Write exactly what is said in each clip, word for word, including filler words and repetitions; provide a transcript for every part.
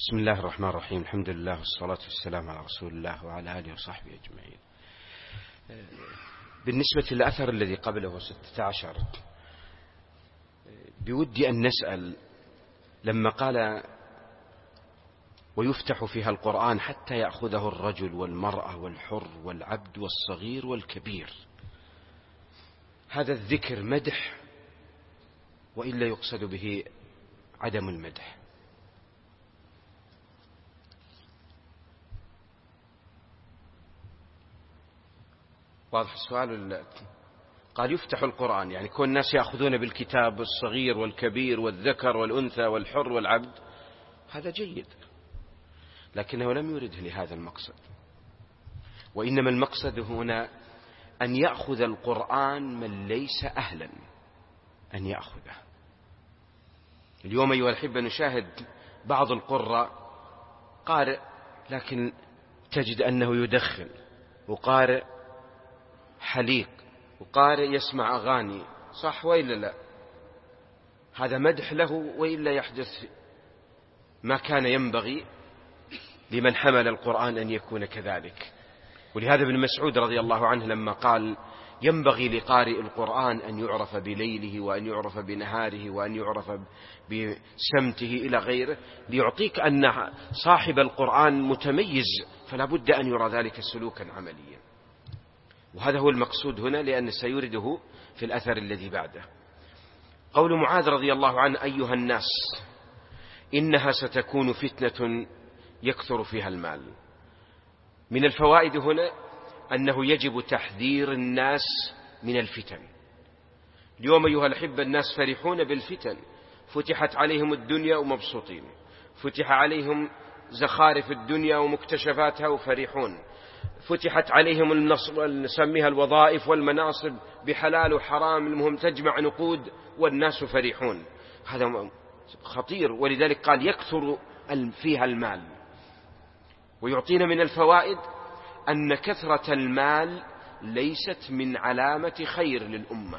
بسم الله الرحمن الرحيم. الحمد لله والصلاة والسلام على رسول الله وعلى آله وصحبه أجمعين. بالنسبة للأثر الذي قبله ستة عشر، بودي أن نسأل، لما قال ويفتح فيها القرآن حتى يأخذه الرجل والمرأة والحر والعبد والصغير والكبير، هذا الذكر مدح وإلا يقصد به عدم المدح؟ واضح السؤال؟ قال يفتح القرآن، يعني كون الناس يأخذون بالكتاب الصغير والكبير والذكر والأنثى والحر والعبد، هذا جيد، لكنه لم يرده لهذا المقصد، وإنما المقصد هنا أن يأخذ القرآن من ليس أهلا أن يأخذه. اليوم أيها الأحبة نشاهد بعض القراء قارئ لكن تجد أنه يدخن، وقارئ حليق، وقارئ يسمع أغاني، صح وإلا لا؟ هذا مدح له وإلا يحدث ما كان ينبغي لمن حمل القرآن أن يكون كذلك. ولهذا ابن مسعود رضي الله عنه لما قال ينبغي لقارئ القرآن أن يعرف بليله وأن يعرف بنهاره وأن يعرف بسمته إلى غيره، ليعطيك أن صاحب القرآن متميز، فلا بد أن يرى ذلك سلوكا عمليا. وهذا هو المقصود هنا، لأن سيورده في الأثر الذي بعده. قول معاذ رضي الله عنه أيها الناس إنها ستكون فتنة يكثر فيها المال. من الفوائد هنا أنه يجب تحذير الناس من الفتن. اليوم أيها الأحبة الناس فرحون بالفتن، فتحت عليهم الدنيا ومبسوطين، فتح عليهم زخارف الدنيا ومكتشفاتها وفرحون، فتحت عليهم النصب نسميها الوظائف والمناصب بحلال وحرام، المهم تجمع نقود والناس فرحون. هذا خطير، ولذلك قال يكثر فيها المال. ويعطينا من الفوائد أن كثرة المال ليست من علامة خير للأمة،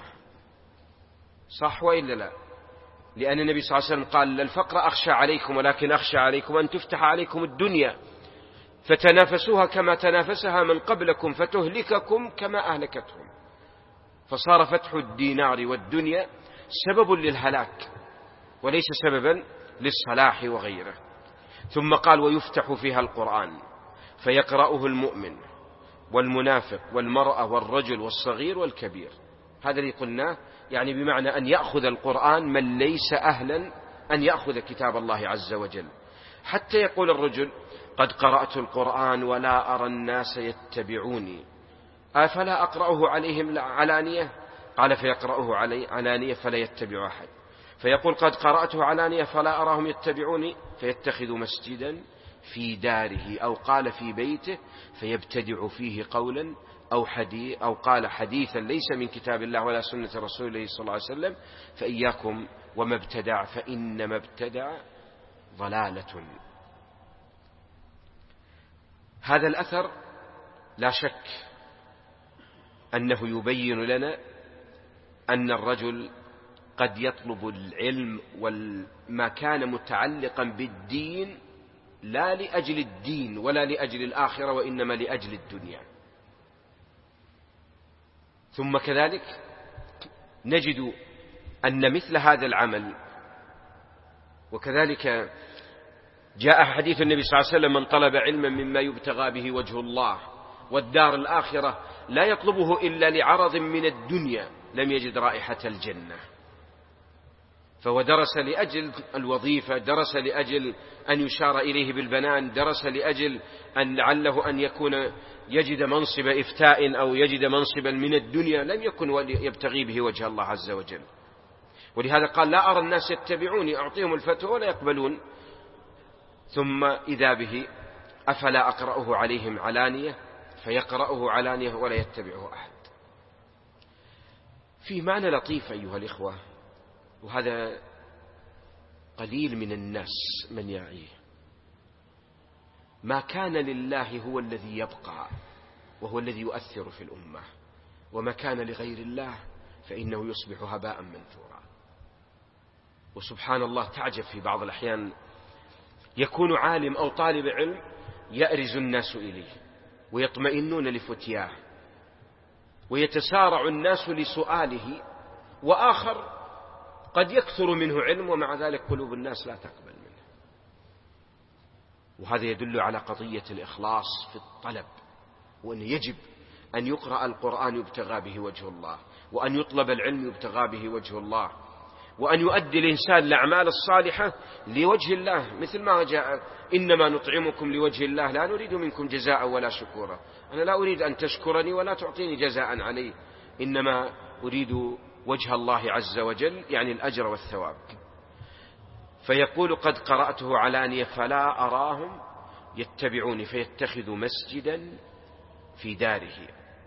صح وإلا لا؟ لأن النبي صلى الله عليه وسلم قال الفقر أخشى عليكم ولكن أخشى عليكم أن تفتح عليكم الدنيا فتنافسوها كما تنافسها من قبلكم فتهلككم كما أهلكتهم. فصار فتح الدينار والدنيا سبب للهلاك وليس سببا للصلاح وغيره. ثم قال ويفتح فيها القرآن فيقرأه المؤمن والمنافق والمرأة والرجل والصغير والكبير. هذا اللي قلناه، يعني بمعنى أن يأخذ القرآن من ليس أهلا أن يأخذ كتاب الله عز وجل. حتى يقول الرجل قد قرأت القرآن ولا أرى الناس يتبعوني أفلا أقرأه عليهم علانية؟ قال فيقرأه علي علانية فلا يتبع أحد، فيقول قد قرأته علانية فلا أراهم يتبعوني، فيتخذ مسجدا في داره أو قال في بيته فيبتدع فيه قولا أو حديث أو قال حديثا ليس من كتاب الله ولا سنة رسوله صلى الله عليه وسلم، فإياكم وما ابتدع فإنما ابتدع ضلالة. هذا الأثر لا شك أنه يبين لنا أن الرجل قد يطلب العلم وما كان متعلقا بالدين لا لأجل الدين ولا لأجل الآخرة، وإنما لأجل الدنيا. ثم كذلك نجد أن مثل هذا العمل، وكذلك جاء حديث النبي صلى الله عليه وسلم من طلب علما مما يبتغى به وجه الله والدار الآخرة لا يطلبه إلا لعرض من الدنيا لم يجد رائحة الجنة. فهو درس لأجل الوظيفة، درس لأجل أن يشار إليه بالبنان، درس لأجل أن لعله أن يكون يجد منصب إفتاء أو يجد منصبا من الدنيا، لم يكن يبتغي به وجه الله عز وجل. ولهذا قال لا أرى الناس يتبعوني، أعطيهم الفتوى ولا يقبلون. ثم إذا به أفلا أقرأه عليهم علانية، فيقرأه علانية ولا يتبعه أحد. في معنى لطيف أيها الإخوة، وهذا قليل من الناس من يعيه. ما كان لله هو الذي يبقى وهو الذي يؤثر في الأمة، وما كان لغير الله فإنه يصبح هباء منثورا. وسبحان الله تعجب في بعض الأحيان يكون عالم أو طالب علم يأرز الناس إليه ويطمئنون لفتياه ويتسارع الناس لسؤاله، وآخر قد يكثر منه علم ومع ذلك قلوب الناس لا تقبل منه. وهذا يدل على قضية الإخلاص في الطلب، وأن يجب أن يقرأ القرآن يبتغى به وجه الله، وأن يطلب العلم يبتغى به وجه الله، وأن يؤدي الإنسان الأعمال الصالحة لوجه الله، مثل ما جاء إنما نطعمكم لوجه الله لا نريد منكم جزاء ولا شكورا. أنا لا أريد أن تشكرني ولا تعطيني جزاء عليه، إنما أريد وجه الله عز وجل، يعني الأجر والثواب. فيقول قد قرأته علانية فلا أراهم يتبعوني، فيتخذ مسجدا في داره،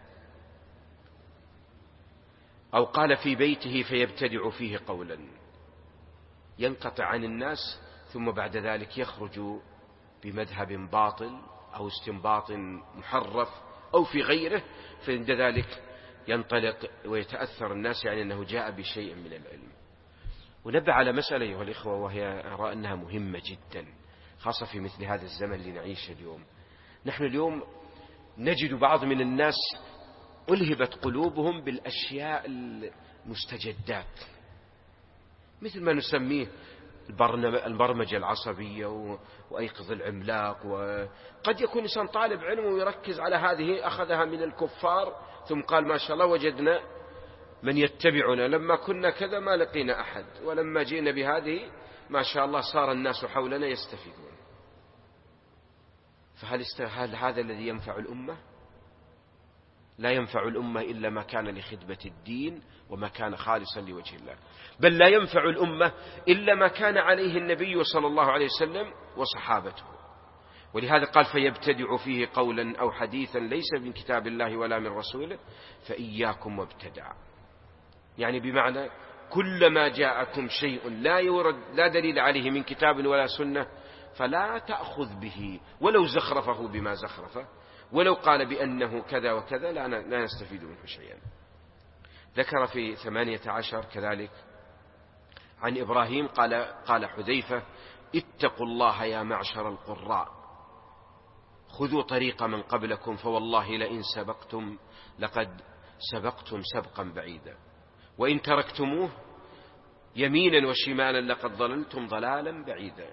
أو قال في بيته فيبتدع فيه قولا، ينقطع عن الناس ثم بعد ذلك يخرج بمذهب باطل أو استنباط محرف أو في غيره، فعند ذلك ينطلق ويتأثر الناس، يعني أنه جاء بشيء من العلم. ونبع على مسألة أيها الإخوة، وهي أرى أنها مهمة جدا خاصة في مثل هذا الزمن اللي نعيشه اليوم. نحن اليوم نجد بعض من الناس ألهبت قلوبهم بالأشياء المستجدات، مثل ما نسميه البرمجة العصبية وأيقظ العملاق. وقد يكون إنسان طالب علم ويركز على هذه، أخذها من الكفار ثم قال ما شاء الله وجدنا من يتبعنا، لما كنا كذا ما لقينا أحد، ولما جئنا بهذه ما شاء الله صار الناس حولنا يستفيدون. فهل هل هذا الذي ينفع الأمة؟ لا ينفع الأمة إلا ما كان لخدمة الدين وما كان خالصا لوجه الله، بل لا ينفع الأمة إلا ما كان عليه النبي صلى الله عليه وسلم وصحابته. ولهذا قال فيبتدع فيه قولا أو حديثا ليس من كتاب الله ولا من رسوله فإياكم وابتدع، يعني بمعنى كلما جاءكم شيء لا يورد لا دليل عليه من كتاب ولا سنة فلا تأخذ به، ولو زخرفه بما زخرفه، ولو قال بأنه كذا وكذا لا نستفيد منه شيئا. ذكر في ثمانية عشر كذلك عن إبراهيم قال قال حذيفة اتقوا الله يا معشر القراء، خذوا طريق من قبلكم فوالله لئن سبقتم لقد سبقتم سبقا بعيدا، وإن تركتموه يمينا وشمالا لقد ضللتم ضلالا بعيدا.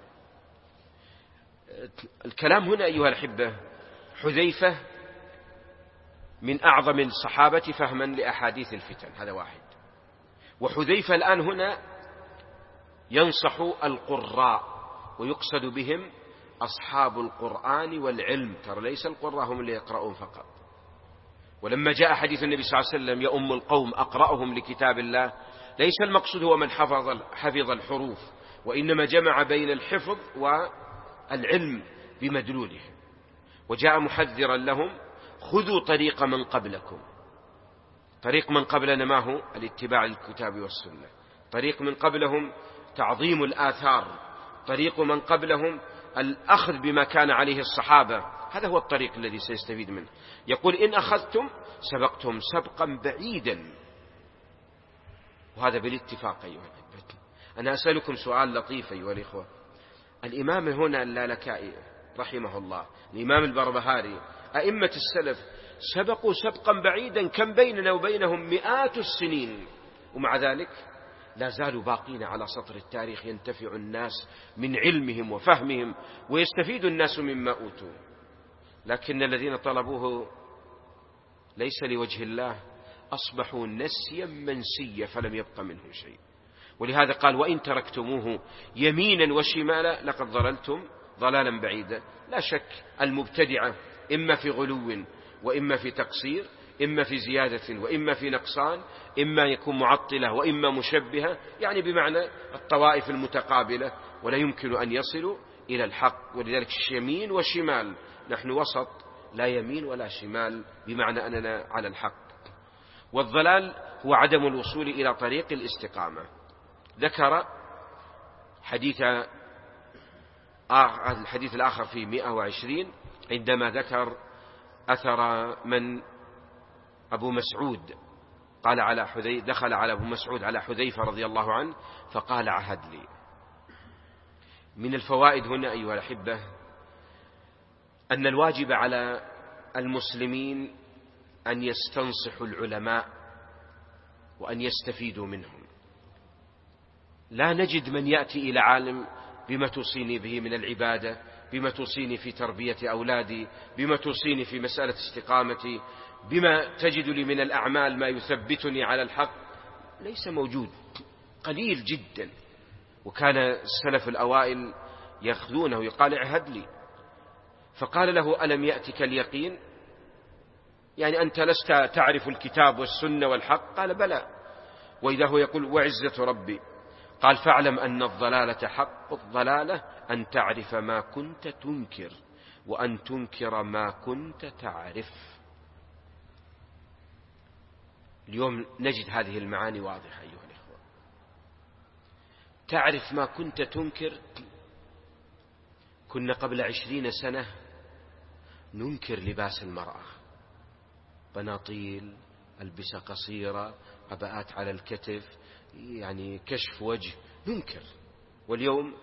الكلام هنا أيها الأحبة، حذيفة من أعظم الصحابة فهما لأحاديث الفتن، هذا واحد. وحذيفة الآن هنا ينصح القراء، ويقصد بهم أصحاب القرآن والعلم، ترى ليس القراء هم اللي يقرؤون فقط. ولما جاء حديث النبي صلى الله عليه وسلم يؤم القوم أقرأهم لكتاب الله، ليس المقصود هو من حفظ حفظ الحروف، وإنما جمع بين الحفظ والعلم بمدلوله. وجاء محذرا لهم خذوا طريق من قبلكم. طريق من قبلنا ما هو؟ الاتباع الكتاب والسنة. طريق من قبلهم تعظيم الآثار، طريق من قبلهم الأخذ بما كان عليه الصحابة، هذا هو الطريق الذي سيستفيد منه. يقول إن أخذتم سبقتم سبقا بعيدا، وهذا بالاتفاق أيها الأحبة. أنا أسألكم سؤال لطيف أيها الإخوة. الإمام هنا اللالكائي رحمه الله، الإمام البربهاري، أئمة السلف سبقوا سبقا بعيدا، كم بيننا وبينهم مئات السنين، ومع ذلك لا زالوا باقين على سطر التاريخ، ينتفع الناس من علمهم وفهمهم ويستفيد الناس مما أوتوا. لكن الذين طلبوه ليس لوجه الله أصبحوا نسيا منسيا فلم يبق منه شيء. ولهذا قال وإن تركتموه يمينا وشمالا لقد ضللتم ضلالا بعيدا. لا شك المبتدعة إما في غلو وإما في تقصير، إما في زيادة وإما في نقصان، إما يكون معطلة وإما مشبهة، يعني بمعنى الطوائف المتقابلة، ولا يمكن أن يصلوا إلى الحق. ولذلك يمين وشمال، نحن وسط، لا يمين ولا شمال، بمعنى أننا على الحق. والضلال هو عدم الوصول إلى طريق الاستقامة. ذكر حديث الحديث الآخر في مئة وعشرين عندما ذكر أثر من أبو مسعود قال على حذي دخل على أبو مسعود على حذيفة رضي الله عنه فقال عهد لي. من الفوائد هنا أيها الأحبة أن الواجب على المسلمين أن يستنصحوا العلماء وأن يستفيدوا منهم. لا نجد من يأتي إلى عالم بما توصيني به من العبادة، بما توصيني في تربية أولادي، بما توصيني في مسألة استقامتي، بما تجد لي من الأعمال ما يثبتني على الحق. ليس موجود، قليل جدا. وكان السلف الأوائل يأخذونه يقال اعهد لي، فقال له ألم يأتك اليقين؟ يعني أنت لست تعرف الكتاب والسنة والحق؟ قال بلى. وإذا هو يقول وعزة ربي، قال فاعلم أن الضلالة حق، الضلالة أن تعرف ما كنت تنكر وأن تنكر ما كنت تعرف. اليوم نجد هذه المعاني واضحة أيها الإخوة. تعرف ما كنت تنكر. كنا قبل عشرين سنة ننكر لباس المرأة، بناطيل، ألبسة قصيرة، عباءات على الكتف، يعني كشف وجه، ننكر. واليوم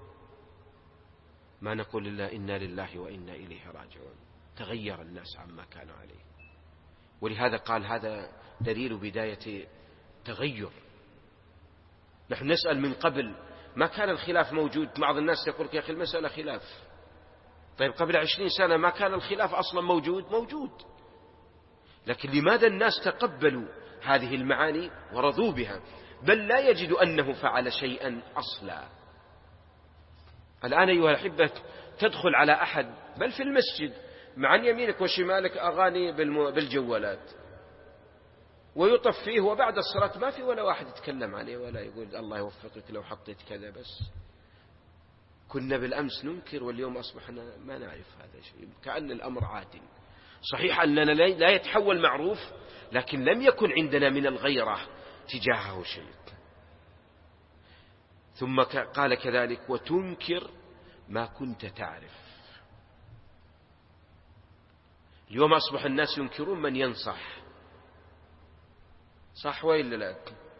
ما نقول إلا إنا لله وإنا إليه راجعون. تغير الناس عما كانوا عليه. ولهذا قال هذا دليل بداية تغير. نحن نسأل من قبل ما كان الخلاف موجود. بعض الناس يقول يا أخي المسألة خلاف. طيب قبل عشرين سنة ما كان الخلاف أصلا موجود؟ موجود. لكن لماذا الناس تقبلوا هذه المعاني ورضوا بها، بل لا يجد أنه فعل شيئا أصلا؟ الآن أيها الأحبة تدخل على أحد بل في المسجد مع يمينك وشمالك أغاني بالجوالات ويطف فيه، وبعد الصلاة ما في ولا واحد يتكلم عليه ولا يقول الله يوفقك لو حطيت كذا. بس كنا بالأمس ننكر واليوم أصبحنا ما نعرف هذا شيء، كأن الأمر عادل. صحيح أننا لا يتحول معروف، لكن لم يكن عندنا من الغيرة تجاهه شيء. ثم قال كذلك وتنكر ما كنت تعرف. اليوم أصبح الناس ينكرون من ينصح، صح وإلا لا؟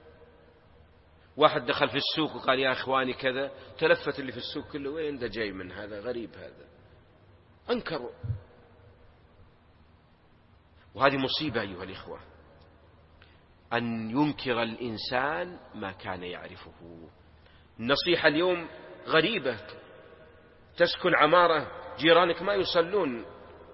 واحد دخل في السوق وقال يا إخواني كذا، تلفت اللي في السوق كله وين ده جاي من هذا، غريب هذا، أنكروا. وهذه مصيبة أيها الإخوة، أن ينكر الإنسان ما كان يعرفه. النصيحة اليوم غريبة. تسكن عمارة جيرانك ما يصلون،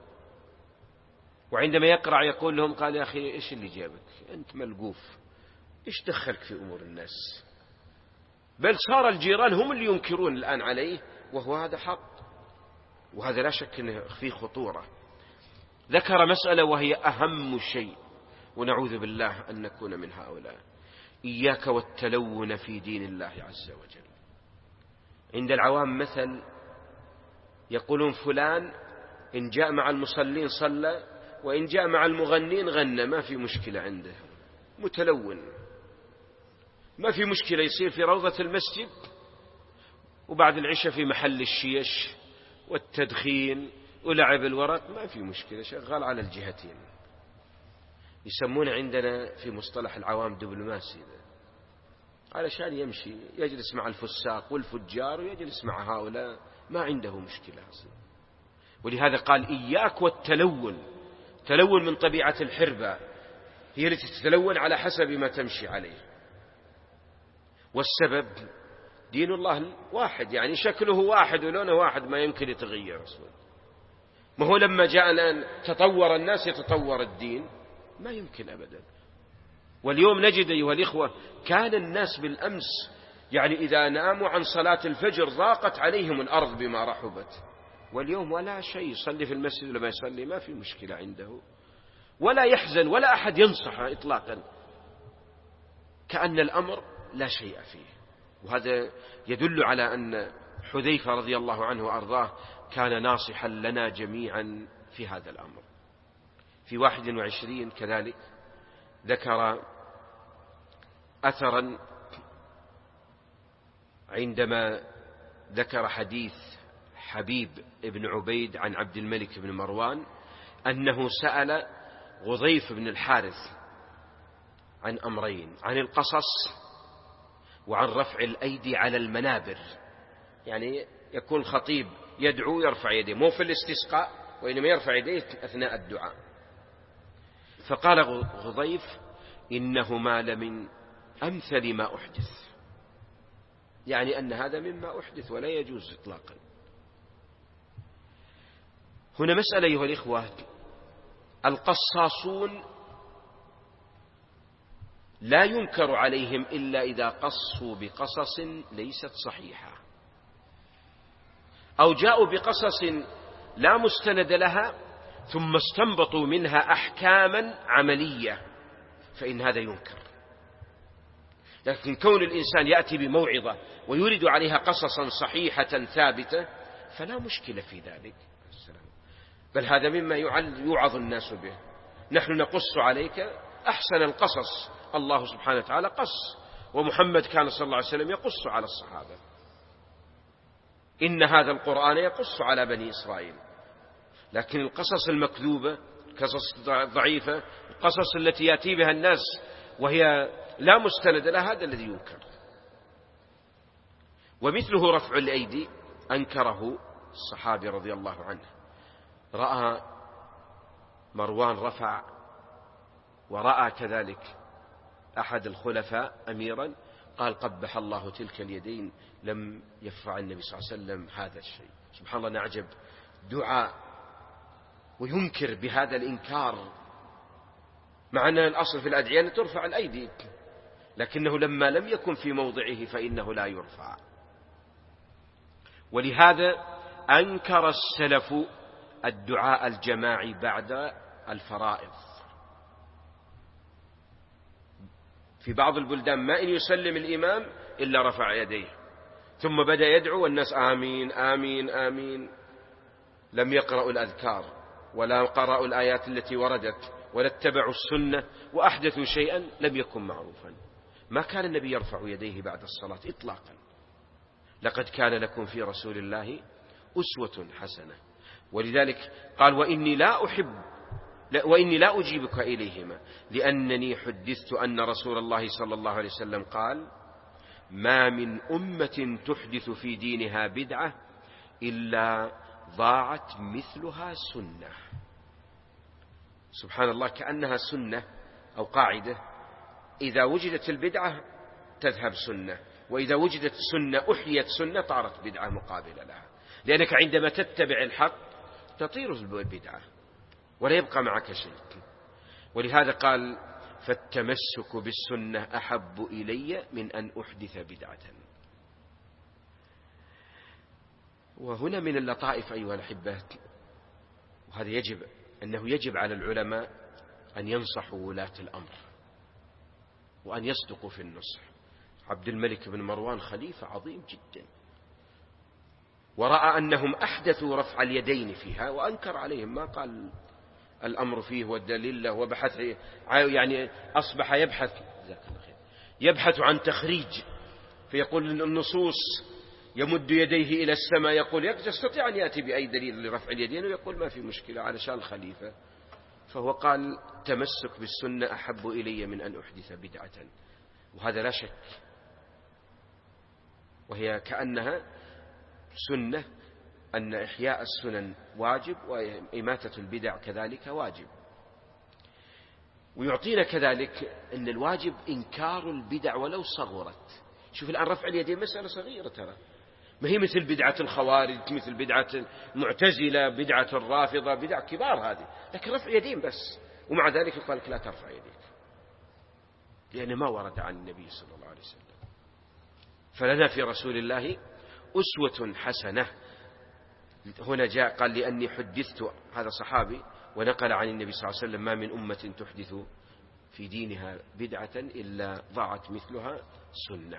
وعندما يقرأ يقول لهم قال يا أخي إيش اللي جابك أنت ملقوف، إيش دخلك في أمور الناس؟ بل صار الجيران هم اللي ينكرون الآن عليه، وهو هذا حق، وهذا لا شك أنه فيه خطورة. ذكر مسألة وهي أهم شيء، ونعوذ بالله أن نكون من هؤلاء. إياك والتلون في دين الله عز وجل. عند العوام مثل يقولون فلان إن جاء مع المصلين صلى، وإن جاء مع المغنين غنى، ما في مشكلة عنده، متلون، ما في مشكلة. يصير في روضة المسجد وبعد العشاء في محل الشيش والتدخين ولعب الورق، ما في مشكلة، شغال على الجهتين. يسمون عندنا في مصطلح العوام دبلوماسي، علشان يمشي يجلس مع الفساق والفجار ويجلس مع هؤلاء، ما عنده مشكلة أصلا. ولهذا قال إياك والتلون. تلون من طبيعة الحربة، هي التي تتلون على حسب ما تمشي عليه. والسبب دين الله واحد، يعني شكله واحد ولونه واحد، ما يمكن يتغير أصلا. ما هو لما جاء الآن تطور الناس يتطور الدين؟ ما يمكن أبدا. واليوم نجد أيها الإخوة كان الناس بالأمس يعني إذا ناموا عن صلاة الفجر ضاقت عليهم الأرض بما رحبت، واليوم ولا شيء، يصلي في المسجد ولا ما يصلي ما في مشكلة عنده، ولا يحزن ولا أحد ينصحه إطلاقا، كأن الأمر لا شيء فيه. وهذا يدل على أن حذيفة رضي الله عنه وأرضاه كان ناصحا لنا جميعا في هذا الأمر. في واحد وعشرين كذلك ذكر أثرا عندما ذكر حديث حبيب بن عبيد عن عبد الملك بن مروان أنه سأل غضيف بن الحارث عن أمرين، عن القصص وعن رفع الأيدي على المنابر. يعني يكون خطيب يدعو يرفع يديه، مو في الاستسقاء، وإنما يرفع يديه أثناء الدعاء. فقال غضيف: إنهما لمن أمثل ما أحدث، يعني أن هذا مما أحدث ولا يجوز إطلاقا. هنا مسألة أيها الإخوة، القصاصون لا ينكر عليهم إلا إذا قصوا بقصص ليست صحيحة، أو جاءوا بقصص لا مستند لها ثم استنبطوا منها أحكاما عملية، فإن هذا ينكر. لكن كون الإنسان يأتي بموعظة ويريد عليها قصصا صحيحة ثابتة فلا مشكلة في ذلك، بل هذا مما يوعظ الناس به. نحن نقص عليك أحسن القصص، الله سبحانه وتعالى قص، ومحمد كان صلى الله عليه وسلم يقص على الصحابة. إن هذا القرآن يقص على بني إسرائيل. لكن القصص المكذوبة، القصص الضعيفة، القصص التي يأتي بها الناس وهي لا مستند لها، هذا الذي ينكر. ومثله رفع الأيدي أنكره الصحابي رضي الله عنه، رأى مروان رفع، ورأى كذلك أحد الخلفاء أميرا، قال: قبح الله تلك اليدين، لم يرفع النبي صلى الله عليه وسلم هذا الشيء. سبحان الله، نعجب دعاء وينكر بهذا الإنكار، مع أن الأصل في الأدعية أن ترفع الأيدي، لكنه لما لم يكن في موضعه فإنه لا يرفع. ولهذا أنكر السلف الدعاء الجماعي بعد الفرائض. في بعض البلدان ما إن يسلم الإمام إلا رفع يديه، ثم بدأ يدعو والناس آمين آمين آمين، لم يقرأوا الأذكار ولا قرأوا الآيات التي وردت ولا اتبعوا السنة، وأحدثوا شيئا لم يكن معروفا. ما كان النبي يرفع يديه بعد الصلاة إطلاقا. لقد كان لكم في رسول الله أسوة حسنة. ولذلك قال: وإني لا أحب لا وإني لا أجيبك إليهما لأنني حدثت أن رسول الله صلى الله عليه وسلم قال: ما من أمة تحدث في دينها بدعة إلا ضاعت مثلها سنة. سبحان الله، كأنها سنة أو قاعدة، إذا وجدت البدعة تذهب سنة، وإذا وجدت سنة أحيت سنة طارت بدعة مقابلة لها، لأنك عندما تتبع الحق تطير البدعة ولا يبقى معك شيء. ولهذا قال: فالتمسك بالسنة أحب إلي من أن أحدث بدعة. وهنا من اللطائف أيها الأحبة، وهذا يجب أنه يجب على العلماء أن ينصحوا ولاة الأمر وأن يصدقوا في النصح. عبد الملك بن مروان خليفة عظيم جدا، ورأى أنهم أحدثوا رفع اليدين فيها وأنكر عليهم، ما قال الأمر فيه والدليل له، وبحث يعني أصبح يبحث يبحث عن تخريج، فيقول النصوص يمد يديه إلى السماء، يقول يستطيع أن يأتي بأي دليل لرفع اليدين، ويقول ما في مشكلة علشان الخليفة. فهو قال: تمسك بالسنة أحب إلي من أن أحدث بدعة. وهذا لا شك، وهي كأنها سنة، أن إحياء السنن واجب وإماتة البدع كذلك واجب. ويعطينا كذلك أن الواجب إنكار البدع ولو صغرت. شوف الآن رفع اليدين مسألة صغيرة ترى، ما هي مثل بدعة الخوارج، مثل بدعة المعتزلة، بدعة الرافضة، بدع كبار هذه، لكن رفع يدين بس، ومع ذلك يقال لك لا ترفع يديك، لأن ما ورد عن النبي صلى الله عليه وسلم. فلنا في رسول الله أسوة حسنة. هنا جاء قال: لأني حدثت، هذا صحابي ونقل عن النبي صلى الله عليه وسلم: ما من أمة تحدث في دينها بدعة إلا ضاعت مثلها سنة.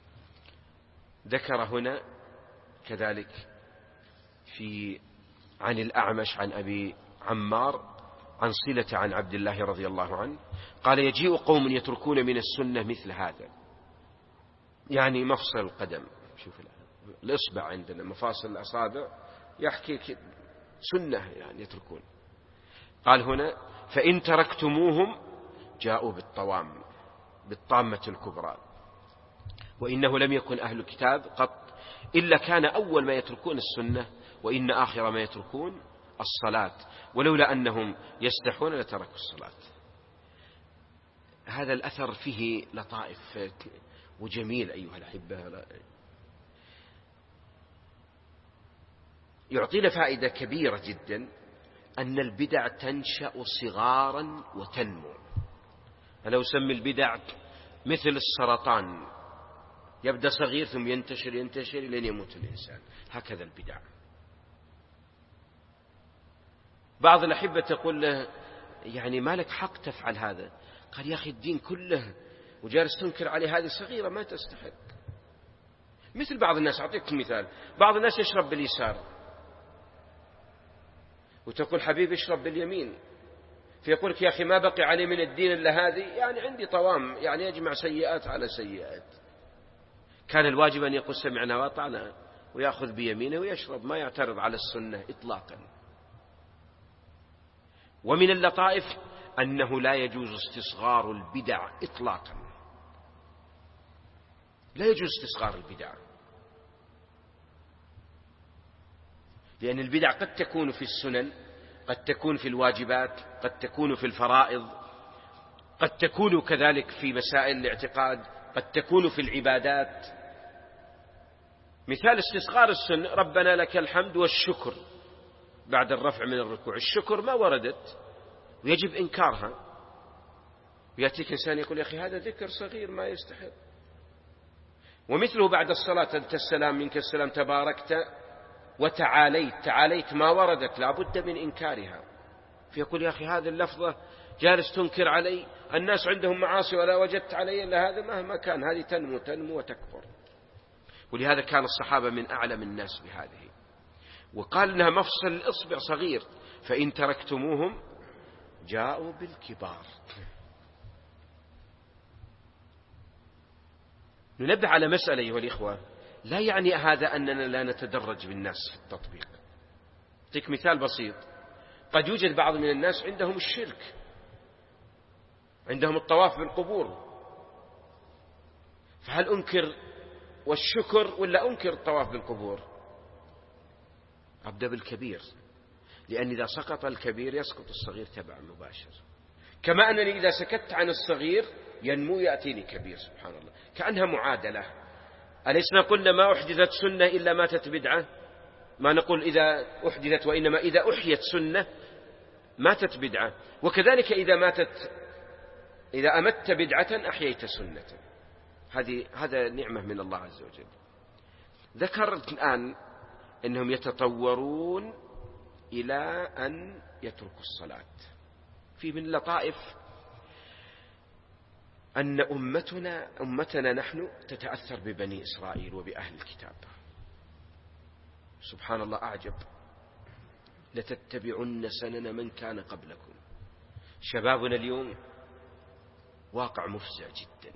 ذكر هنا كذلك في عن الأعمش عن أبي عمار عن صلة عن عبد الله رضي الله عنه قال: يجيء قوم يتركون من السنة مثل هذا، يعني مفصل القدم، شوف الإصبع عندنا مفاصل الأصابع يحكي سنة يعني يتركون. قال هنا: فإن تركتموهم جاءوا بالطوام، بالطامة الكبرى. وإنه لم يكن أهل الكتاب قط إلا كان أول ما يتركون السنة وإن آخر ما يتركون الصلاة، ولولا أنهم يستحون لتركوا الصلاة. هذا الأثر فيه لطائف وجميل أيها الأحبة، يعطينا فائدة كبيرة جدا، أن البدع تنشأ صغارا وتنمو. أنا أسمي البدع مثل السرطان، يبدأ صغير ثم ينتشر ينتشر لين يموت الإنسان. هكذا البدع. بعض الأحبة تقول له يعني ما لك حق تفعل هذا. قال يا أخي الدين كله وجالس تنكر عليه هذه صغيرة ما تستحق. مثل بعض الناس، أعطيك مثال، بعض الناس يشرب باليسار وتقول حبيبي اشرب باليمين، فيقولك يا أخي ما بقي علي من الدين إلا هذه، يعني عندي طوام، يعني يجمع سيئات على سيئات. كان الواجب أن يقول سمعنا وأطعنا ويأخذ بيمينه ويشرب، ما يعترض على السنة إطلاقا. ومن اللطائف أنه لا يجوز استصغار البدع إطلاقا، لا يجوز استصغار البدع، لأن البدع قد تكون في السنن، قد تكون في الواجبات، قد تكون في الفرائض، قد تكون كذلك في مسائل الاعتقاد، قد تكون في العبادات. مثال استصغار السنة ربنا لك الحمد والشكر بعد الرفع من الركوع، الشكر ما وردت ويجب إنكارها. ويأتيك إنسان يقول يا أخي هذا ذكر صغير ما يستحق. ومثله بعد الصلاة أنت السلام منك السلام تباركت وتعاليت، تعاليت ما وردت لا بد من إنكارها. فيقول يا أخي هذه اللفظة جالس تنكر علي، الناس عندهم معاصي ولا وجدت علي إلا هذا، مهما كان هذه تنمو تنمو وتكبر. ولهذا كان الصحابة من أعلم الناس بهذه، وقال إنها مفصل الإصبع صغير، فإن تركتموهم جاءوا بالكبار. ننبه على مسألة أيها الإخوة، لا يعني هذا أننا لا نتدرج بالناس في التطبيق. أعطيك مثال بسيط، قد يوجد بعض من الناس عندهم الشرك، عندهم الطواف بالقبور، فهل أنكر والشكر ولا أنكر الطواف بالقبور؟ أبدأ بالكبير، لأن إذا سقط الكبير يسقط الصغير تبع مباشر. كما أنني إذا سكت عن الصغير ينمو يأتيني كبير، سبحان الله، كأنها معادلة. أليسنا قلنا ما أحدثت سنة إلا ماتت بدعة؟ ما نقول إذا أحدثت، وإنما إذا أحيت سنة ماتت بدعة. وكذلك إذا ماتت، إذا أمت بدعة أحييت سنة. هذه هذا نعمة من الله عز وجل. ذكرت الآن أنهم يتطورون إلى أن يتركوا الصلاة. في من اللطائف أن أمتنا أمتنا نحن تتأثر ببني إسرائيل وبأهل الكتاب. سبحان الله، أعجب، لتتبعن سنن من كان قبلكم. شبابنا اليوم واقع مفزع جدا،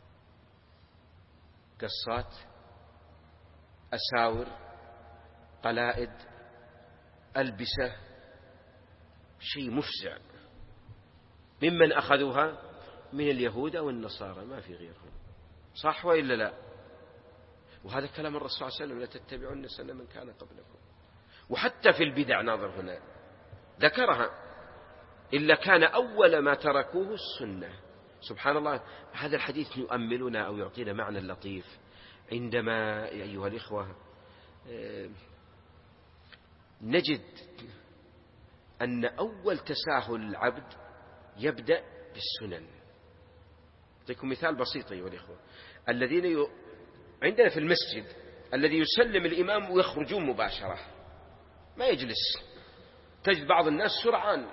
قصات، أساور، قلائد، ألبسة، شيء مفزع. ممن أخذوها؟ من اليهود والنصارى، ما في غيرهم. صح وإلا لا؟ وهذا كلام الرسول صلى الله عليه وسلم، لتتبعن سنن من كان قبلكم. وحتى في البدع ناظر هنا ذكرها، إلا كان أول ما تركوه السنة. سبحان الله، هذا الحديث يؤملنا أو يعطينا معنى لطيف عندما أيها الإخوة نجد أن أول تساهل العبد يبدأ بالسنن. أعطيكم مثال بسيط أيها الإخوة، الذين ي... عندنا في المسجد الذي يسلم الإمام ويخرجون مباشرة، ما يجلس. تجد بعض الناس سرعان.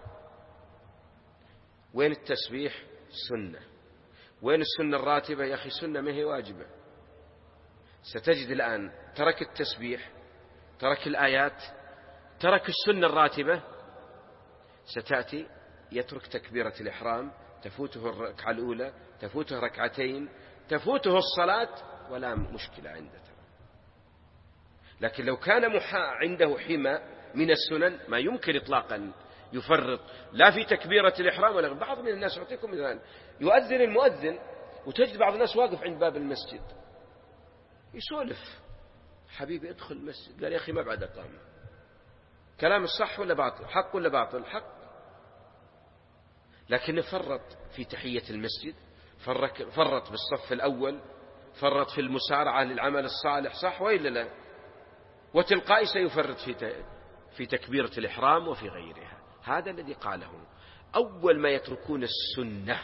وين التسبيح؟ سنة. وين السنة الراتبة؟ يا أخي سنة ما هي واجبة. ستجد الآن ترك التسبيح، ترك الآيات، ترك السنة الراتبة. ستأتي يترك تكبيرة الإحرام، تفوته الركعة الأولى، تفوته ركعتين، تفوته الصلاة، ولا مشكلة عنده. لكن لو كان محا عنده حمى من السنن ما يمكن إطلاقا يفرط لا في تكبيرة الإحرام ولا. بعض من الناس، أعطيكم مثال، يؤذن المؤذن وتجد بعض الناس واقف عند باب المسجد يسولف، حبيبي ادخل المسجد. قال يا أخي ما بعد أقام. كلام الصح ولا باطل؟ حق ولا باطل؟ حق. لكن فرط في تحية المسجد، فرط بالصف الأول، فرط في المسارعة للعمل الصالح، صح وإلا لا؟ وتلقائي سيفرط في في تكبيرة الإحرام وفي غيرها. هذا الذي قاله. أول ما يتركون السنة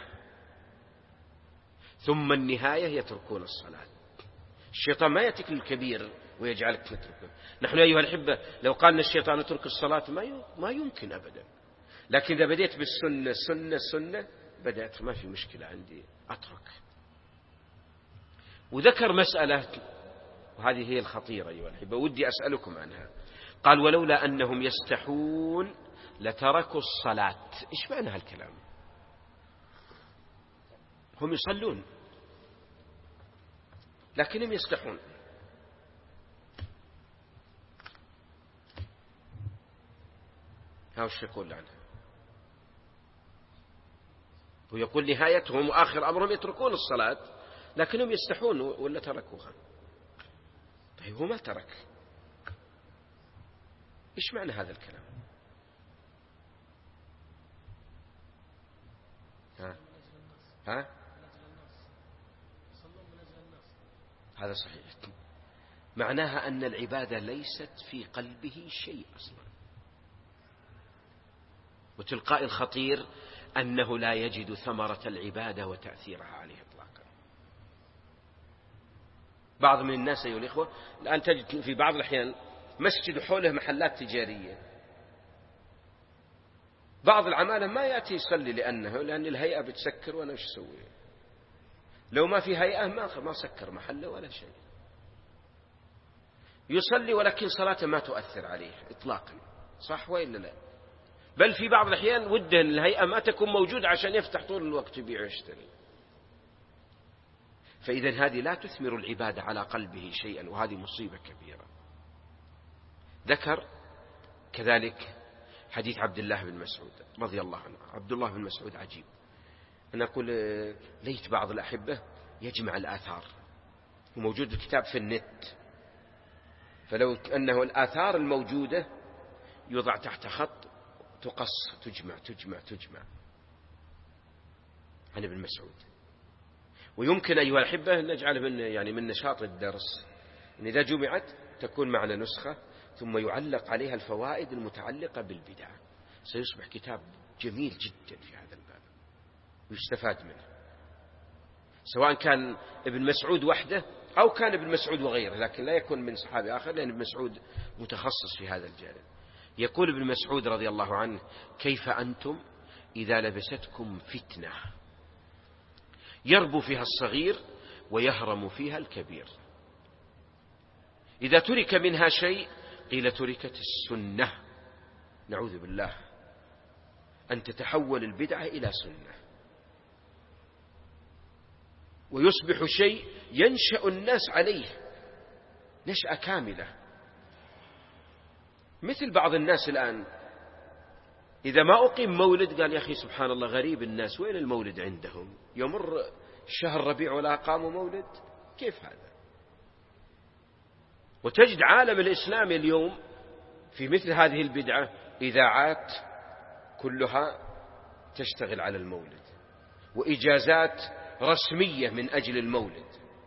ثم النهاية يتركون الصلاة. الشيطان ما يأتيك للكبير ويجعلك تتركه. نحن أيها الأحبة لو قالنا الشيطان اترك الصلاة ما يمكن أبدا. لكن إذا بديت بالسنة سنة سنة بدأت ما في مشكلة عندي أترك. وذكر مسألة وهذه هي الخطيرة أيها الأحبة ودي أسألكم عنها. قال ولولا أنهم يستحون لتركوا الصلاة. إيش معنى هالكلام؟ هم يصلون لكنهم يستحون. ها وش يقول عنها؟ ويقول نهايتهم وآخر أمرهم يتركون الصلاة لكنهم يستحون ولا تركوها. طيب هو ما ترك. إيش معنى هذا الكلام؟ ها ها هذا صحيح. معناها أن العبادة ليست في قلبه شيء أصلا. وتلقاء الخطير أنه لا يجد ثمرة العبادة وتأثيرها عليه إطلاقا. بعض من الناس أيها الإخوة الآن تجد في بعض الأحيان مسجد حوله محلات تجارية. بعض العمالة ما يأتي يصلي لأنه لأن الهيئة بتسكر وأنا وش أسوي؟ لو ما في هيئة ما ما سكر محله ولا شيء. يصلي ولكن صلاته ما تؤثر عليه إطلاقا. صح وإلا لا؟ بل في بعض الأحيان وده الهيئة ما تكون موجودة عشان يفتح طول الوقت يبيع ويشتري. فإذا هذه لا تثمر العبادة على قلبه شيئا وهذه مصيبة كبيرة. ذكر كذلك حديث عبد الله بن مسعود رضي الله عنه. عبد الله بن مسعود عجيب. أنا أقول ليت بعض الأحبة يجمع الآثار وموجود الكتاب في النت. فلو أنه الآثار الموجودة يوضع تحت خط تقص تجمع تجمع تجمع عن ابن مسعود. ويمكن أيها الأحبة نجعل من يعني من نشاط الدرس إن إذا جمعت تكون معنا نسخة ثم يعلق عليها الفوائد المتعلقة بالبدع. سيصبح كتاب جميل جدا في هذا الباب ويستفاد منه سواء كان ابن مسعود وحده أو كان ابن مسعود وغيره، لكن لا يكون من صحابي آخر لأن ابن مسعود متخصص في هذا الجانب. يقول ابن مسعود رضي الله عنه كيف أنتم إذا لبستكم فتنة يربو فيها الصغير ويهرم فيها الكبير. إذا ترك منها شيء قيل تركت السنة. نعوذ بالله أن تتحول البدعة إلى سنة ويصبح شيء ينشأ الناس عليه نشأة كاملة. مثل بعض الناس الآن إذا ما أقيم مولد قال يا أخي سبحان الله غريب الناس وين المولد عندهم؟ يمر شهر ربيع ولا قاموا مولد؟ كيف هذا؟ وتجد عالم الإسلام اليوم في مثل هذه البدعة إذاعات كلها تشتغل على المولد وإجازات رسمية من أجل المولد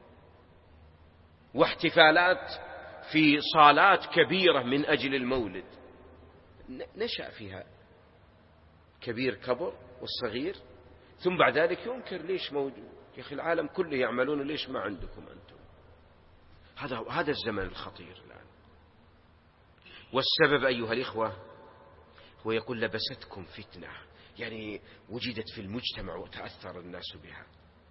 واحتفالات في صالات كبيرة من أجل المولد. نشأ فيها كبير كبر والصغير ثم بعد ذلك ينكر ليش موجود يا أخي العالم كله يعملون ليش ما عندكم أنتم؟ هذا هذا الزمن الخطير الآن. والسبب أيها الإخوة هو يقول لبستكم فتنة يعني وجدت في المجتمع وتأثر الناس بها.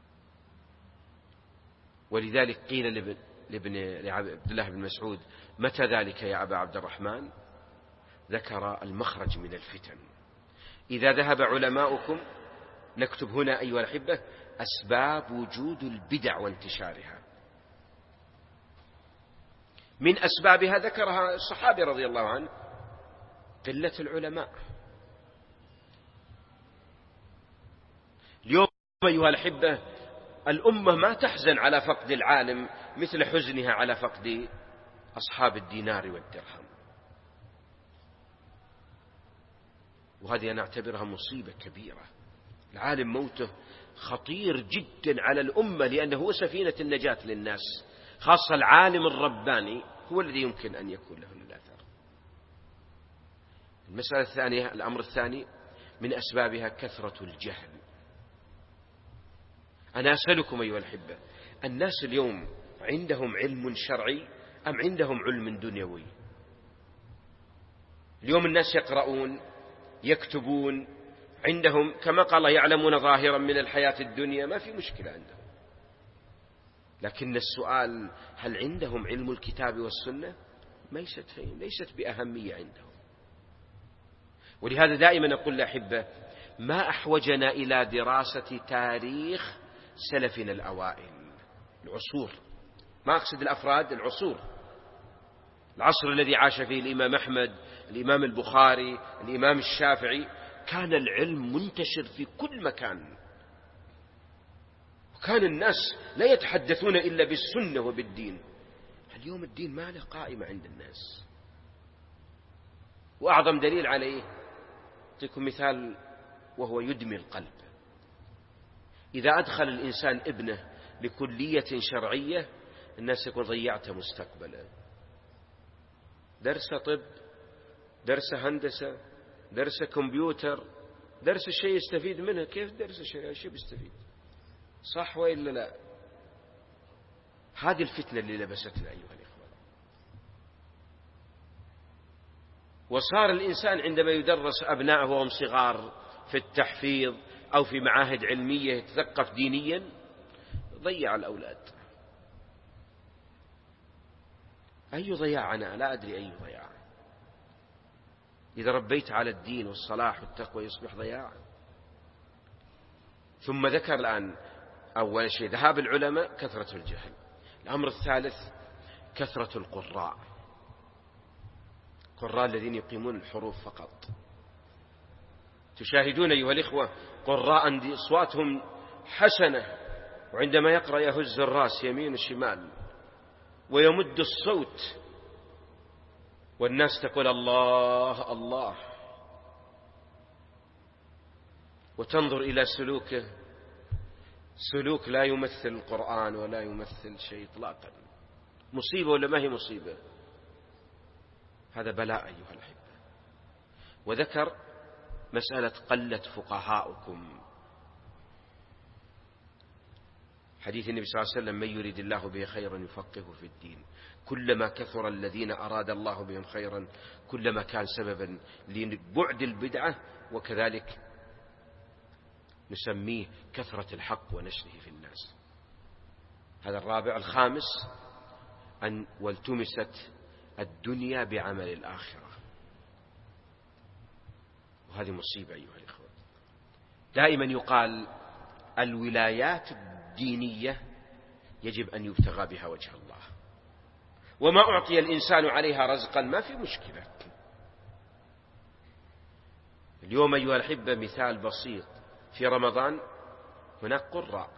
ولذلك قيل لابن لابن عبد الله بن مسعود متى ذلك يا أبا عبد الرحمن؟ ذكر المخرج من الفتن. إذا ذهب علماؤكم نكتب هنا أيها الأحبة أسباب وجود البدع وانتشارها. من أسبابها ذكرها الصحابي رضي الله عنه قلة العلماء. اليوم أيها الأحبة الأمة ما تحزن على فقد العالم مثل حزنها على فقد أصحاب الدينار والدرهم. وهذه أنا أعتبرها مصيبة كبيرة. العالم موته خطير جدا على الأمة، لأنه هو سفينة النجاة للناس، خاصة العالم الرباني هو الذي يمكن أن يكون له الأثر. المسألة الثانية، الأمر الثاني من أسبابها كثرة الجهل. أنا أسألكم أيها الأحبة، الناس اليوم عندهم علم شرعي أم عندهم علم دنيوي؟ اليوم الناس يقرؤون يكتبون، عندهم كما قال يعلمون ظاهرا من الحياة الدنيا، ما في مشكلة عندهم، لكن السؤال هل عندهم علم الكتاب والسنة؟ ليست ليست بأهمية عندهم. ولهذا دائما أقول لأحبة ما أحوجنا إلى دراسة تاريخ سلفنا الأوائل، العصور، ما أقصد الأفراد، العصور، العصر الذي عاش فيه الإمام أحمد، الإمام البخاري، الإمام الشافعي، كان العلم منتشر في كل مكان، وكان الناس لا يتحدثون إلا بالسنة وبالدين. اليوم الدين ما له قائمة عند الناس. وأعظم دليل عليه أعطيكم مثال وهو يدمي القلب. إذا أدخل الإنسان ابنه لكلية شرعية الناس يقول ضيعت مستقبله، درس طب، درس هندسة، درس كمبيوتر، درس الشيء يستفيد منه. كيف درس الشيء شيء بيستفيد؟ صح وإلا لا؟ هذه الفتنة اللي لبستنا أيها الإخوة. وصار الإنسان عندما يدرس أبنائه وهم صغار في التحفيظ أو في معاهد علمية يتثقف دينيا، ضيع الأولاد. أي ضياع؟ أنا لا أدري أي ضياع. إذا ربيت على الدين والصلاح والتقوى يصبح ضياع. ثم ذكر الآن أول شيء ذهاب العلماء، كثرة الجهل. الأمر الثالث كثرة القراء، قراء الذين يقيمون الحروف فقط. تشاهدون أيها الإخوة قراء أصواتهم حسنة، وعندما يقرأ يهز الرأس يمين وشمال ويمد الصوت، والناس تقول الله الله، وتنظر إلى سلوكه سلوك لا يمثل القرآن ولا يمثل شيء إطلاقا. مصيبة ولا ما هي مصيبة؟ هذا بلاء أيها الأحبة. وذكر مسألة قلة فقهاؤكم. حديث النبي صلى الله عليه وسلم من يريد الله به خيرا يفقهه في الدين. كلما كثر الذين أراد الله بهم خيرا كلما كان سببا لبعد البدعة، وكذلك نسميه كثرة الحق ونشره في الناس. هذا الرابع. الخامس أن والتمست الدنيا بعمل الآخرة، وهذه مصيبة أيها الإخوة. دائما يقال الولايات الدينية يجب أن يبتغى بها وجه الله، وما أعطي الإنسان عليها رزقا ما في مشكلة. اليوم أيها الأحبة مثال بسيط، في رمضان هناك قراء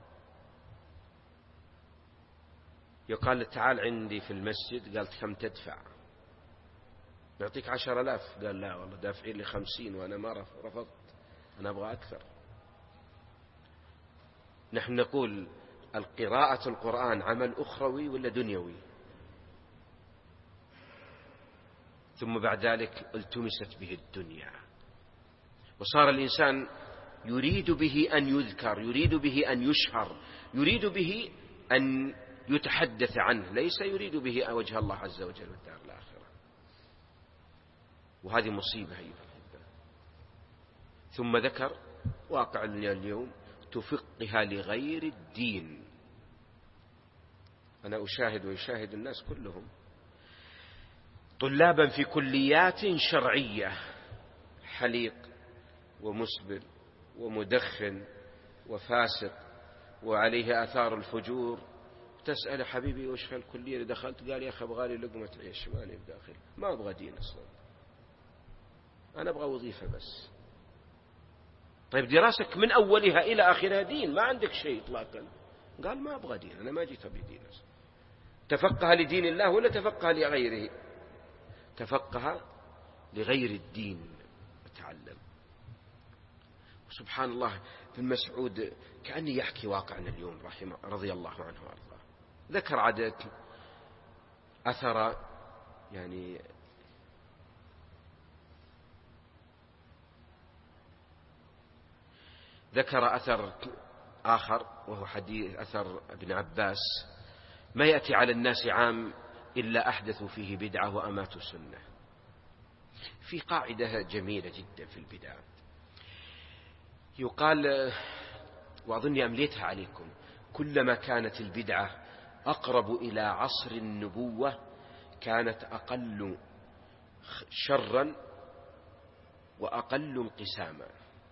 يقال تعال عندي في المسجد، قالت كم تدفع؟ نعطيك عشر ألاف. قال لا والله دافعين لي خمسين وأنا ما رفضت، أنا أبغى أكثر. نحن نقول القراءة القرآن عمل أخروي ولا دنيوي؟ ثم بعد ذلك التمست به الدنيا، وصار الإنسان يريد به أن يذكر، يريد به أن يشهر، يريد به أن يتحدث عنه، ليس يريد به وجه الله عز وجل والدار الآخرة. وهذه مصيبة أيها الأحبة. ثم ذكر واقع اليوم تفقها لغير الدين. أنا أشاهد ويشاهد الناس كلهم طلابا في كليات شرعية، حليق ومسبل ومدخن وفاسق وعليه آثار الفجور. تسأل حبيبي وش هالكلية اللي دخلت؟ قال يا أخي أبغى لي لقمة عيش، ماني بداخل، ما أبغى دين أصلا، أنا أبغى وظيفة بس. طيب دراسك من أولها إلى آخرها دين، ما عندك شيء إطلاقا. قال ما أبغى دين، أنا ما جيت أبي دين أصلا. تفقه لدين الله ولا تفقه لغيره؟ تفقه لغير الدين وتعلم. سبحان الله، ابن مسعود كأني يحكي واقعنا اليوم رحمه رضي الله عنه وارضاه. ذكر عدد أثر يعني ذكر أثر آخر وهو حديث أثر ابن عباس: ما يأتي على الناس عام إلا أحدثوا فيه بدعة وأماتوا سنة. في قاعدة جميلة جدا في البدع، يقال وأظني أمليتها عليكم: كلما كانت البدعة أقرب إلى عصر النبوة كانت أقل شرا وأقل انقساما،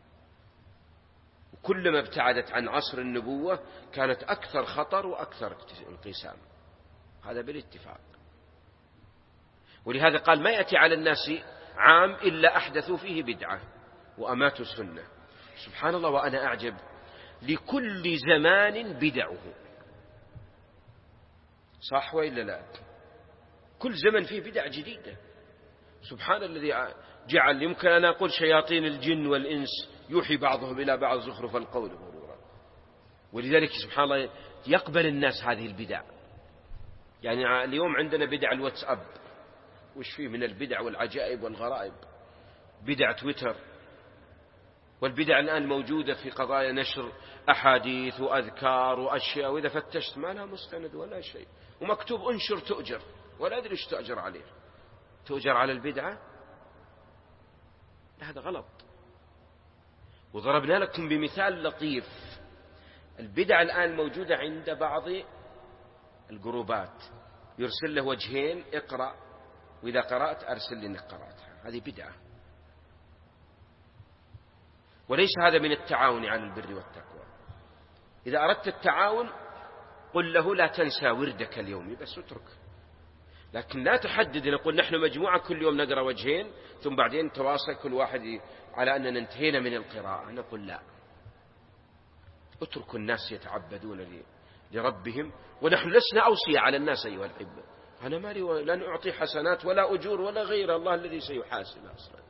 وكلما ابتعدت عن عصر النبوة كانت أكثر خطر وأكثر انقسام. هذا بالاتفاق. ولهذا قال: ما يأتي على الناس عام إلا أحدثوا فيه بدعة وأماتوا سنة. سبحان الله، وأنا أعجب، لكل زمان بدعه، صح وإلا لا؟ كل زمن فيه بدع جديدة. سبحان الذي جعل، يمكن أن أقول شياطين الجن والإنس يوحي بعضهم إلى بعض زخرف القول غرورا. ولذلك سبحان الله يقبل الناس هذه البدع. يعني اليوم عندنا بدع الواتساب، وش فيه من البدع والعجائب والغرائب؟ بدع تويتر، والبدع الآن موجودة في قضايا نشر أحاديث وأذكار وأشياء، وإذا فتشت ما لها مستند ولا شيء، ومكتوب انشر تؤجر، ولا أدري ايش تؤجر عليه. تؤجر على البدعة؟ هذا غلط. وضربنا لكم بمثال لطيف: البدع الآن موجودة عند بعض الجروبات، يرسل له وجهين: اقرأ، وإذا قرأت أرسل لي إنك قرأتها. هذه بدعة، وليس هذا من التعاون على البر والتقوى. إذا أردت التعاون قل له: لا تنسى وردك اليومي، بس اترك. لكن لا تحدد، نقول نحن مجموعة كل يوم نقرأ وجهين، ثم بعدين تواصل كل واحد على أننا انتهينا من القراءة. نقول لا، اتركوا الناس يتعبدون لربهم، ونحن لسنا أوصية على الناس أيها الأحبة. أنا مالي، لن أعطي حسنات ولا أجور ولا غير، الله الذي سيحاسب أصلا.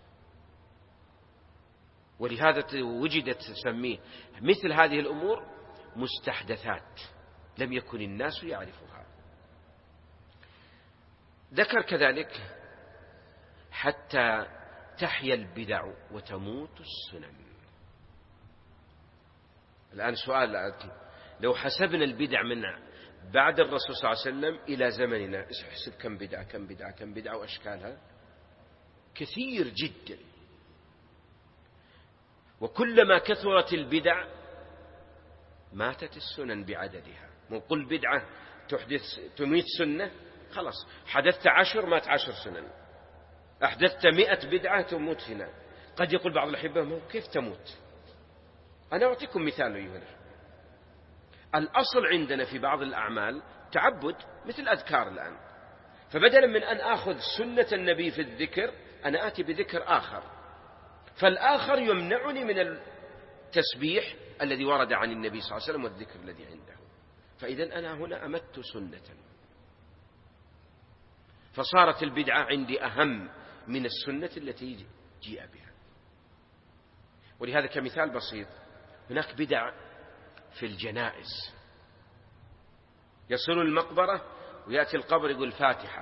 ولهذا وجدت تسميه مثل هذه الأمور مستحدثات لم يكن الناس يعرفها. ذكر كذلك: حتى تحيا البدع وتموت السنن. الآن سؤال: لو حسبنا البدع من بعد الرسول صلى الله عليه وسلم إلى زمننا، احسب كم بدعة كم بدعة كم بدعة وأشكالها، كثير جدا. وكلما كثرت البدع ماتت السنن بعددها. مو كل بدعة تحدث تميت سنة، خلاص حدثت عشر مات عشر سنن، أحدثت مئة بدعة تموت هنا. قد يقول بعض الأحبة: كيف تموت؟ أنا أعطيكم مثال أيها. الأصل عندنا في بعض الأعمال تعبد، مثل الأذكار الآن، فبدلا من أن أخذ سنة النبي في الذكر أنا آتي بذكر آخر، فالآخر يمنعني من التسبيح الذي ورد عن النبي صلى الله عليه وسلم والذكر الذي عنده. فإذا أنا هنا أمت سنة، فصارت البدعة عندي أهم من السنة التي جيء بها. ولهذا كمثال بسيط: هناك بدع في الجنائز، يصل المقبرة ويأتي القبر يقول فاتحة،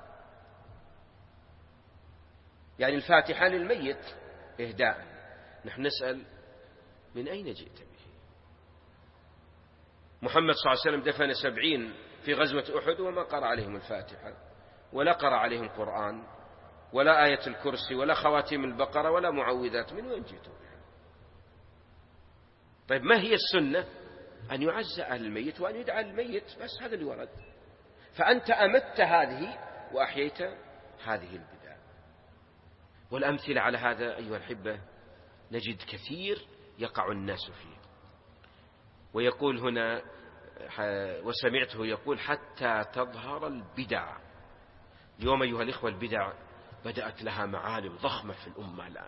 يعني الفاتحة للميت إهداء. نحن نسأل: من أين جئت به؟ محمد صلى الله عليه وسلم دفن سبعين في غزوة أحد وما قرأ عليهم الفاتحة، ولا قرأ عليهم قرآن، ولا آية الكرسي، ولا خواتيم البقرة، ولا معوذات. من وين جئتوا بها؟ طيب ما هي السنة؟ أن يعزى أهل الميت وأن يدعى الميت، بس هذا اللي ورد. فأنت أمت هذه وأحييت هذه البدع. والأمثلة على هذا أيها الأحبة نجد كثير يقع الناس فيه. ويقول هنا، وسمعته يقول: حتى تظهر البدع. اليوم أيها الإخوة البدع بدأت لها معالم ضخمة في الأمة الآن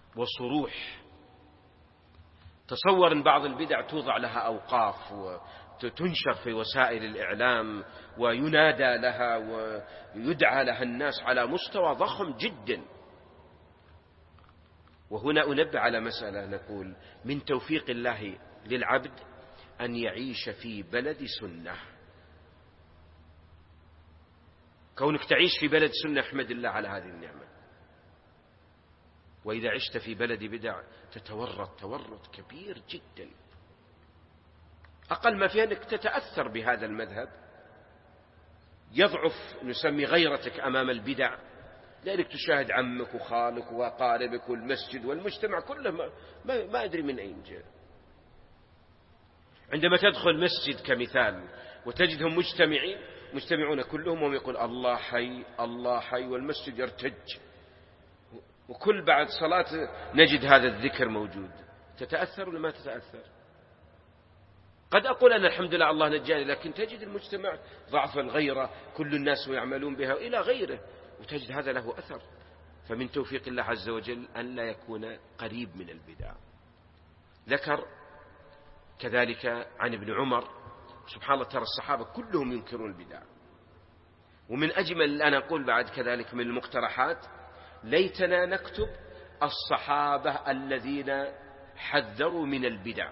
وصروح. تصور أن بعض البدع توضع لها أوقاف وتنشر في وسائل الإعلام وينادى لها ويدعى لها الناس على مستوى ضخم جدا. وهنا أنبه على مسألة، نقول من توفيق الله للعبد أن يعيش في بلد سنة. كونك تعيش في بلد سنة احمد الله على هذه النعمة. وإذا عشت في بلد بدع تتورط تورط كبير جدا، أقل ما فيها أنك تتأثر بهذا المذهب، يضعف نسمي غيرتك أمام البدع، لأنك تشاهد عمك وخالك وقاربك والمسجد والمجتمع كله ما, ما, ما أدري من أين جاء. عندما تدخل مسجد كمثال وتجدهم مجتمعين مجتمعون كلهم وهم يقول الله حي الله حي، والمسجد يرتج، وكل بعد صلاة نجد هذا الذكر موجود، تتأثر ولا ما تتأثر؟ قد أقول أنا الحمد لله الله نجاني، لكن تجد المجتمع ضعف الغيرة، كل الناس يعملون بها إلى غيره، وتجد هذا له أثر. فمن توفيق الله عز وجل أن لا يكون قريب من البدع. ذكر كذلك عن ابن عمر، سبحان الله ترى الصحابة كلهم ينكرون البدع. ومن أجمل أن أقول بعد كذلك من المقترحات، ليتنا نكتب الصحابة الذين حذروا من البدع،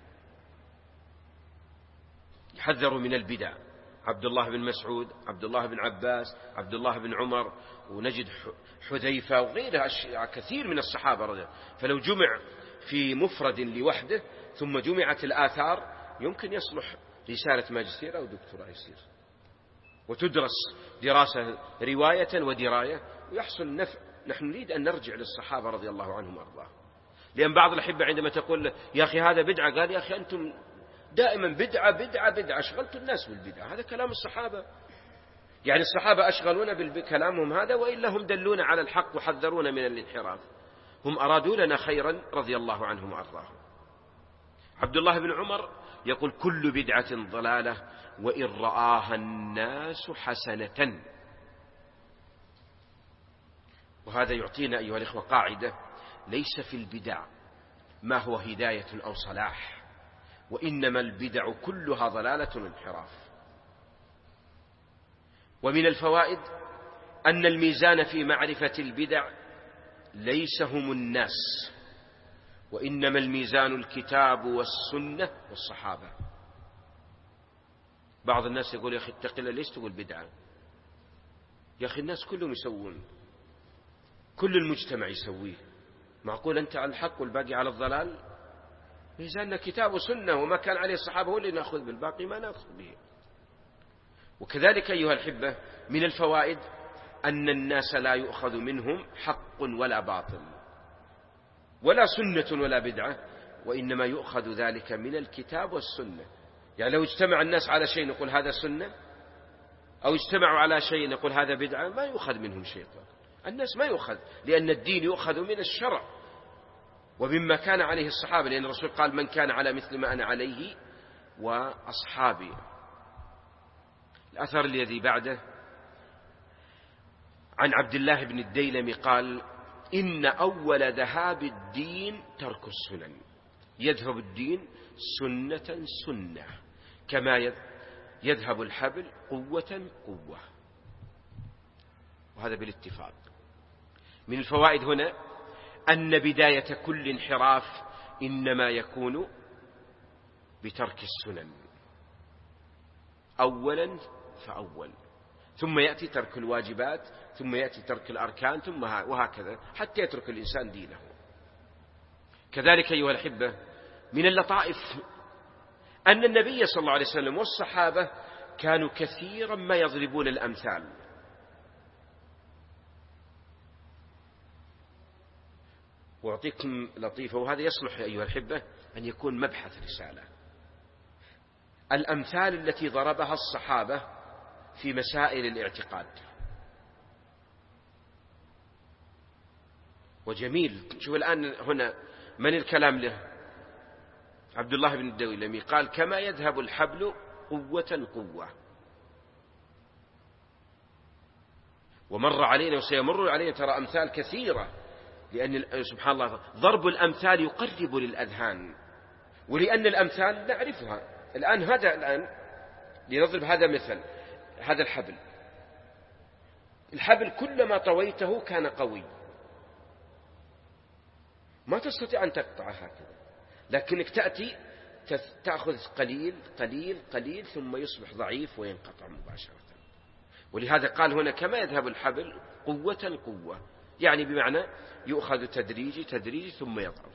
حذروا من البدع، عبد الله بن مسعود، عبد الله بن عباس، عبد الله بن عمر، ونجد حذيفة وغيرها كثير من الصحابة رضي الله. فلو جمع في مفرد لوحده ثم جمعت الآثار يمكن يصلح رسالة ماجستير أو دكتوراه يصير، وتدرس دراسة رواية ودراية ويحصل نفع. نحن نريد أن نرجع للصحابة رضي الله عنهم وأرضاهم. لأن بعض الأحبة عندما تقول يا أخي هذا بدعة، قال يا أخي أنتم دائما بدعة بدعة بدعة، أشغلت الناس بالبدعة. هذا كلام الصحابة، يعني الصحابة أشغلونا بكلامهم هذا، وإلا هم دلونا على الحق وحذرونا من الانحراف. هم أرادوا لنا خيرا رضي الله عنهم وأرضاهم. عبد الله بن عمر يقول كل بدعة ضلالة وإن رآها الناس حسنة. وهذا يعطينا أيها الإخوة قاعدة، ليس في البدع ما هو هداية أو صلاح، وإنما البدع كلها ضلالة وانحراف. ومن الفوائد أن الميزان في معرفة البدع ليس هم الناس، وإنما الميزان الكتاب والسنة والصحابة. بعض الناس يقول يا أخي اتق الله، ليش تقول بدعة؟ يا أخي الناس كلهم يسوون، كل المجتمع يسويه، معقول أنت على الحق والباقي على الضلال؟ ميزاننا كتاب وسنة، وما كان عليه الصحابة هو اللي نأخذ بالباقي ما نأخذ به. وكذلك أيها الحبة من الفوائد أن الناس لا يؤخذ منهم حق ولا باطل ولا سنة ولا بدعة، وإنما يؤخذ ذلك من الكتاب والسنة. يعني لو اجتمع الناس على شيء نقول هذا سنة، أو اجتمعوا على شيء نقول هذا بدعة، ما يؤخذ منهم شيء. الناس ما يؤخذ، لأن الدين يؤخذ من الشرع ومما كان عليه الصحابة، لأن الرسول قال من كان على مثل ما أنا عليه وأصحابي. الأثر الذي بعده عن عبد الله بن الديلمي قال إن أول ذهاب الدين ترك السنن، يذهب الدين سنة سنة كما يذهب الحبل قوة قوة. وهذا بالاتفاق. من الفوائد هنا أن بداية كل انحراف إنما يكون بترك السنن أولا فأول، ثم يأتي ترك الواجبات، ثم يأتي ترك الأركان، ثم وهكذا حتى يترك الإنسان دينه. كذلك أيها الأحبة من اللطائف أن النبي صلى الله عليه وسلم والصحابة كانوا كثيرا ما يضربون الأمثال. وأعطيكم لطيفة، وهذا يصلح أيها الأحبة أن يكون مبحث رسالة. الأمثال التي ضربها الصحابة في مسائل الاعتقاد. وجميل، شوف الآن هنا من الكلام له؟ عبد الله بن الديلمي قال كما يذهب الحبل قوة قوة. ومر علينا وسيمر علينا ترى أمثال كثيرة، لأن سبحان الله ضرب الأمثال يقرب للأذهان، ولأن الأمثال نعرفها الآن هذا الآن لنضرب هذا مثل، هذا الحبل الحبل كلما طويته كان قوي، ما تستطيع أن تقطع هكذا، لكنك تأتي تأخذ قليل قليل قليل ثم يصبح ضعيف وينقطع مباشرة. ولهذا قال هنا كما يذهب الحبل قوة قوة، يعني بمعنى يؤخذ تدريجي تدريجي ثم يضعف.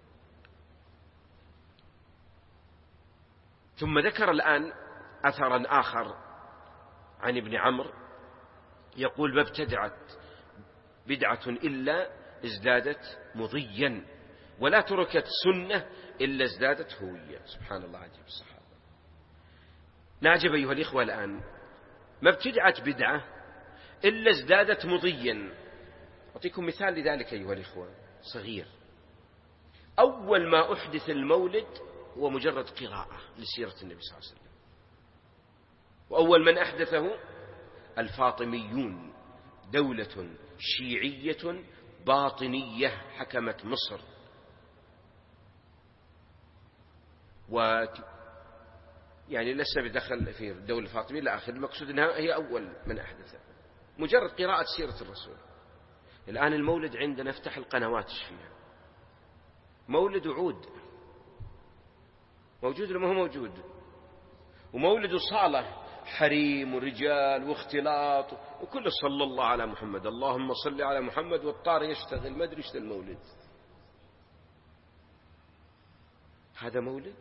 ثم ذكر الآن أثرا آخر عن ابن عمرو يقول: ما ابتدعت بدعة إلا ازدادت مضيا، ولا تركت سنة إلا ازدادت هوية. سبحان الله، عجيب الصحابة. نعجب أيها الإخوة الآن، ما ابتدعت بدعة إلا ازدادت مضيا. أعطيكم مثال لذلك أيها الإخوة صغير. أول ما أحدث المولد هو مجرد قراءة لسيرة النبي صلى الله عليه وسلم، وأول من أحدثه الفاطميون، دولة شيعية باطنية حكمت مصر، و يعني لسه بدخل في الدولة الفاطمية لا آخر، المقصود أنها هي أول من أحدث مجرد قراءة سيرة الرسول. الآن المولد عندنا افتح القنوات فيها مولد وعود، موجود ولا ما هو موجود؟ ومولد صالة حريم ورجال واختلاط وكل صلى الله على محمد، اللهم صل على محمد، والطار يشتغل ما أدري ايش المولد. هذا مولد؟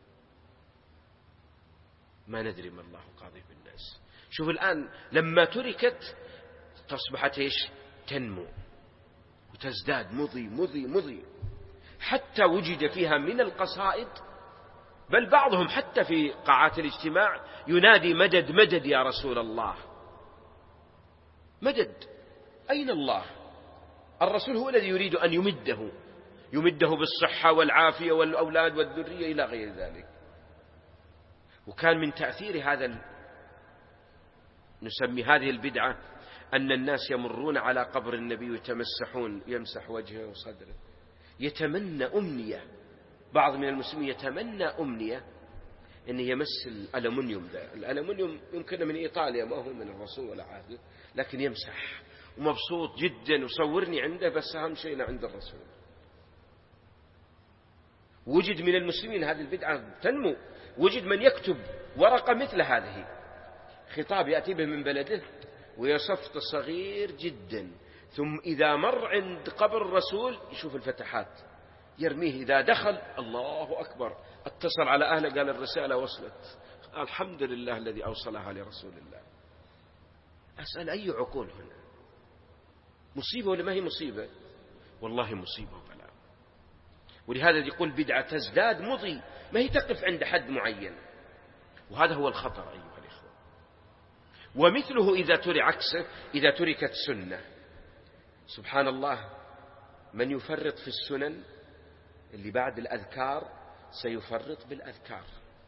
ما ندري ما الله قاضي بالناس. شوف الآن لما تركت تصبحت ايش؟ تنمو وتزداد مضي مضي مضي، حتى وجد فيها من القصائد، بل بعضهم حتى في قاعات الاجتماع ينادي: مدد مدد يا رسول الله، مدد. أين الله؟ الرسول هو الذي يريد أن يمده يمده بالصحة والعافية والأولاد والذرية إلى غير ذلك. وكان من تأثير هذا ال... نسمي هذه البدعة أن الناس يمرون على قبر النبي ويتمسحون، يمسح وجهه وصدره، يتمنى أمنية. بعض من المسلمين يتمنى أمنية أن يمس الألمنيوم ذا. الألمنيوم يمكن من إيطاليا، ما هو من الرسول ولا عاده، لكن يمسح ومبسوط جدا وصورني عنده، بس أهم شيء عند الرسول. وجد من المسلمين هذه البدعة تنمو، وجد من يكتب ورقة مثل هذه، خطاب يأتي به من بلده ويصفط صغير جدا، ثم إذا مر عند قبر الرسول يشوف الفتحات يرميه. إذا دخل الله أكبر، اتصل على أهله قال الرسالة وصلت، الحمد لله الذي أوصلها لرسول الله. أسأل أي عقول هنا؟ مصيبة ولا ما هي مصيبة؟ والله مصيبة وبلاء. ولهذا يقول بدعة تزداد مضي، ما هي تقف عند حد معين، وهذا هو الخطر أيها الإخوة. ومثله إذا ترك عكسه، إذا تركت سنة، سبحان الله، من يفرط في السنن اللي بعد الأذكار سيفرط بالأذكار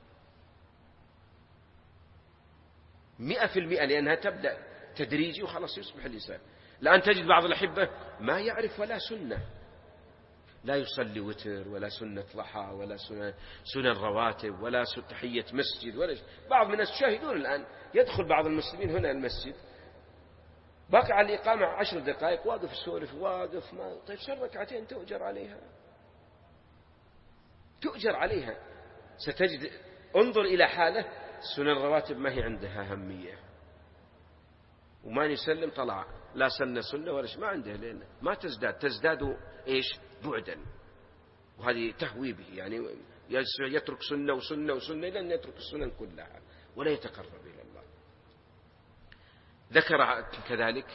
مئة في المئة، لأنها تبدأ تدريجي وخلاص يصبح الإنسان. الآن تجد بعض الأحبة ما يعرف ولا سنة، لا يصلي وتر ولا سنة ضحى ولا سنن, سنن رواتب ولا تحية مسجد ولا شيء. بعض من الناس تشاهدون الآن يدخل بعض المسلمين هنا المسجد باقي على الإقامة عشر دقائق، واقف السورف واقف، ما طيب صار ركعتين تؤجر عليها، تؤجر عليها. ستجد انظر إلى حاله، سنن الرواتب ما هي عندها أهمية، وما يسلم طلع لا سنة سنة ولا شيء، ما عنده، لأنه ما تزداد تزداد إيش؟ بعدا. وهذه تهوي به، يعني يترك سنة وسنة وسنة إلى أن يترك السنن كلها ولا يتقرب إلى الله. ذكر كذلك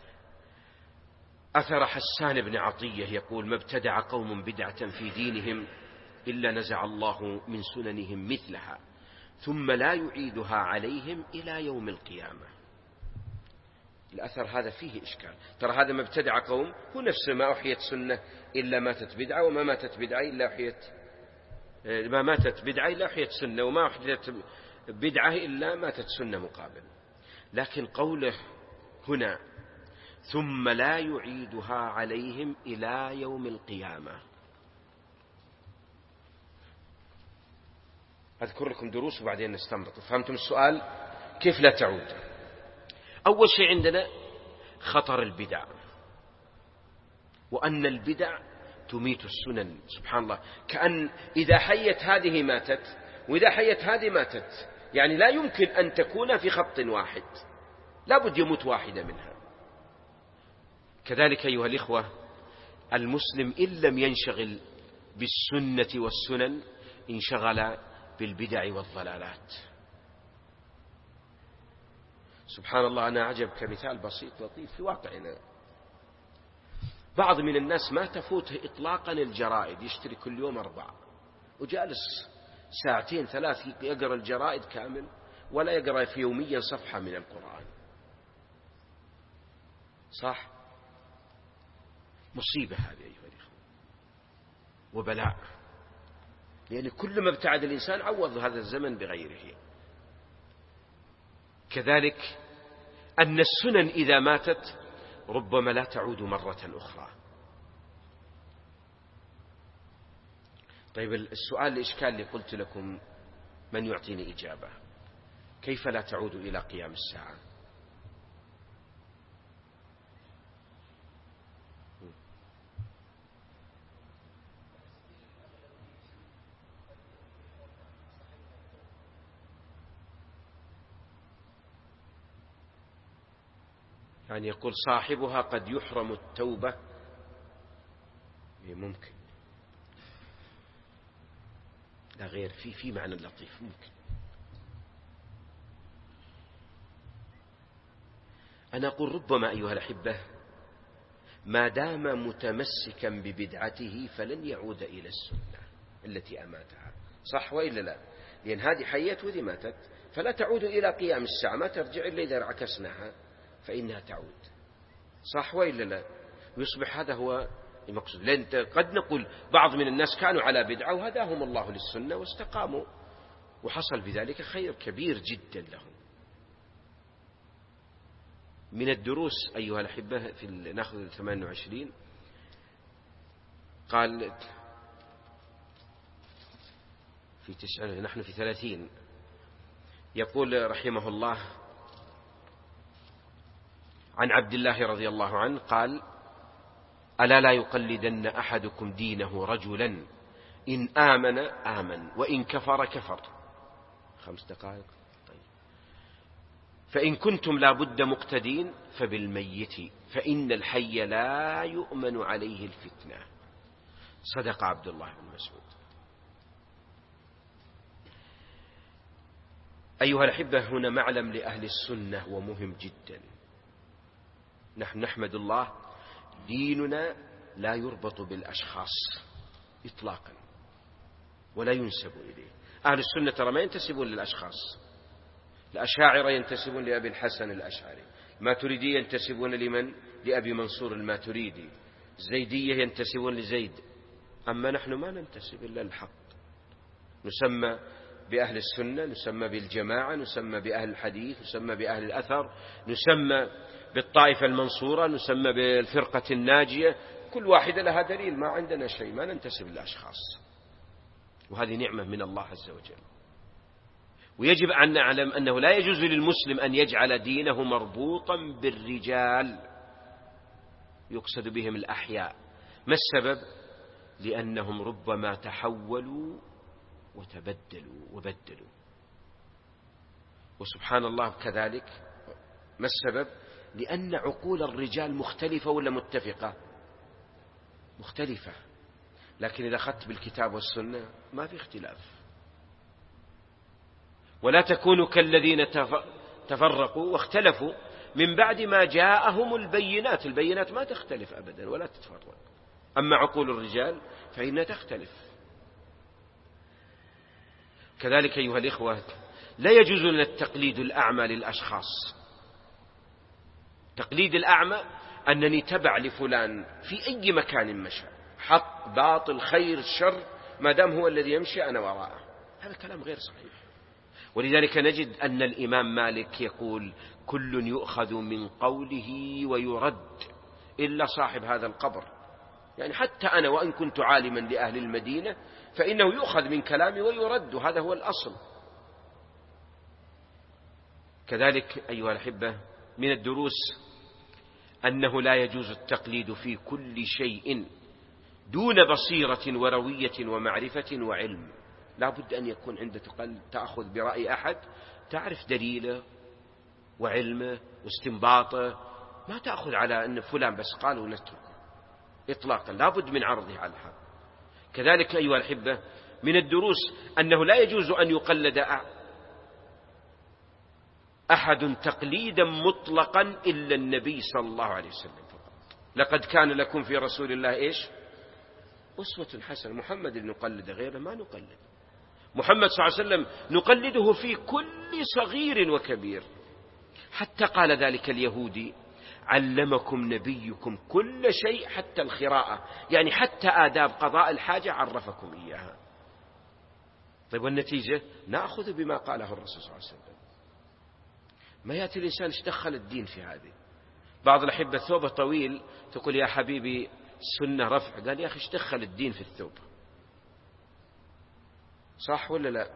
أثر حسان بن عطية يقول: ما ابتدع قوم بدعة في دينهم إلا نزع الله من سننهم مثلها ثم لا يعيدها عليهم إلى يوم القيامة. الأثر هذا فيه إشكال. ترى هذا ما ابتدع قوم هو نفس ما أحيت سنة إلا ماتت بدعة، وما ماتت بدعة إلا أحيت ما ماتت بدعة إلا أحيت سنة، وما أحيت بدعة إلا ماتت سنة مقابل. لكن قوله هنا ثم لا يعيدها عليهم إلى يوم القيامة، أذكر لكم دروس وبعدين نستنبط. فهمتم السؤال؟ كيف لا تعود؟ أول شيء عندنا خطر البدع، وأن البدع تميت السنن. سبحان الله، كأن إذا حيت هذه ماتت، وإذا حيت هذه ماتت، يعني لا يمكن أن تكون في خط واحد، لا بد يموت واحدة منها. كذلك أيها الإخوة، المسلم إن لم ينشغل بالسنة والسنن انشغل بالبدع والضلالات. سبحان الله، أنا أعجب كمثال بسيط لطيف في واقعنا. بعض من الناس ما تفوته إطلاقا الجرائد، يشتري كل يوم أربعة وجالس ساعتين ثلاث يقرأ الجرائد كامل، ولا يقرأ في يوميا صفحة من القرآن. صح؟ مصيبة هذه أيها الإخوة وبلاء، لأن كل ما ابتعد الإنسان عوض هذا الزمن بغيره. كذلك أن السنن إذا ماتت ربما لا تعود مرة أخرى. طيب السؤال الإشكال اللي قلت لكم، من يعطيني إجابة؟ كيف لا تعود إلى قيام الساعة؟ يعني يقول صاحبها قد يحرم التوبة. ممكن، لا غير، في في معنى لطيف ممكن. أنا أقول ربما أيها الأحبة ما دام متمسكا ببدعته فلن يعود إلى السنة التي أماتها. صح وإلا لا؟ لأن هذه حيت وذي ماتت، فلا تعود إلى قيام الساعة، ما ترجع إلا إذا عكسناها فإنها تعود. صح وإلا لا؟ ويصبح هذا هو المقصود. لأن قد نقول بعض من الناس كانوا على بدعة وهداهم الله للسنة واستقاموا، وحصل بذلك خير كبير جدا لهم. من الدروس أيها الأحبة في نأخذ ثمانية وعشرين، قال في تسعة، نحن في ثلاثين، يقول رحمه الله عن عبد الله رضي الله عنه قال: ألا لا يقلدن أحدكم دينه رجلا إن آمن آمن وإن كفر كفر. خمس دقائق. طيب. فإن كنتم لا بد مقتدين فبالميت فإن الحي لا يؤمن عليه الفتنة. صدق عبد الله بن مسعود. أيها الأحبة، هنا معلم لأهل السنة ومهم جدا. نحن نحمد الله، ديننا لا يربط بالأشخاص إطلاقا ولا ينسب إليه. أهل السنة ترى ما ينتسبون للأشخاص. الأشاعرة ينتسبون لأبي الحسن الأشعري، الماتريدية ينتسبون لمن؟ لأبي منصور الماتريدي، الزيدية ينتسبون لزيد. أما نحن ما ننتسب إلا الحق. نسمى بأهل السنة، نسمى بالجماعة، نسمى بأهل الحديث، نسمى بأهل الأثر، نسمى بالطائفة المنصورة، نسمى بالفرقة الناجية. كل واحدة لها دليل، ما عندنا شيء، ما ننتسب للأشخاص، وهذه نعمة من الله عز وجل. ويجب أن نعلم أنه لا يجوز للمسلم أن يجعل دينه مربوطا بالرجال يقصد بهم الأحياء. ما السبب؟ لأنهم ربما تحولوا وتبدلوا وبدلوا. وسبحان الله كذلك. ما السبب؟ لأن عقول الرجال مختلفة ولا متفقة؟ مختلفة. لكن إذا أخذت بالكتاب والسنة ما في اختلاف. ولا تكونوا كالذين تفرقوا واختلفوا من بعد ما جاءهم البينات. البينات ما تختلف أبدا ولا تتفرق. أما عقول الرجال فإنها تختلف. كذلك أيها الإخوة، لا يجوز لنا التقليد الأعمى للأشخاص. تقليد الأعمى أنني تبع لفلان في أي مكان مشى، حق باطل خير شر، ما دام هو الذي يمشي أنا وراءه. هذا كلام غير صحيح. ولذلك نجد أن الإمام مالك يقول: كل يؤخذ من قوله ويرد إلا صاحب هذا القبر. يعني حتى أنا وإن كنت عالما لأهل المدينة فإنه يؤخذ من كلامي ويرد، هذا هو الأصل. كذلك أيها الأحبة من الدروس أنه لا يجوز التقليد في كل شيء دون بصيرة وروية ومعرفة وعلم. لا بد أن يكون عند تأخذ برأي أحد تعرف دليله وعلمه واستنباطه، ما تأخذ على أن فلان بس قال ونتركه إطلاقا، لا بد من عرضه على الحق. كذلك أيها الأحبة من الدروس أنه لا يجوز أن يقلد أحد تقليدا مطلقا إلا النبي صلى الله عليه وسلم فقط. لقد كان لكم في رسول الله إيش؟ أسوة حسنة. محمد اللي نقلد، غيره ما نقلد. محمد صلى الله عليه وسلم نقلده في كل صغير وكبير. حتى قال ذلك اليهودي: علمكم نبيكم كل شيء حتى الخراءة، يعني حتى آداب قضاء الحاجة عرفكم إياها. طيب والنتيجة نأخذ بما قاله الرسول صلى الله عليه وسلم. ما يأتي الإنسان ايش دخل الدين في هذه؟ بعض الأحبة ثوبه طويل تقول يا حبيبي سنة رفع، قال يا أخي ايش دخل الدين في الثوب؟ صح ولا لا؟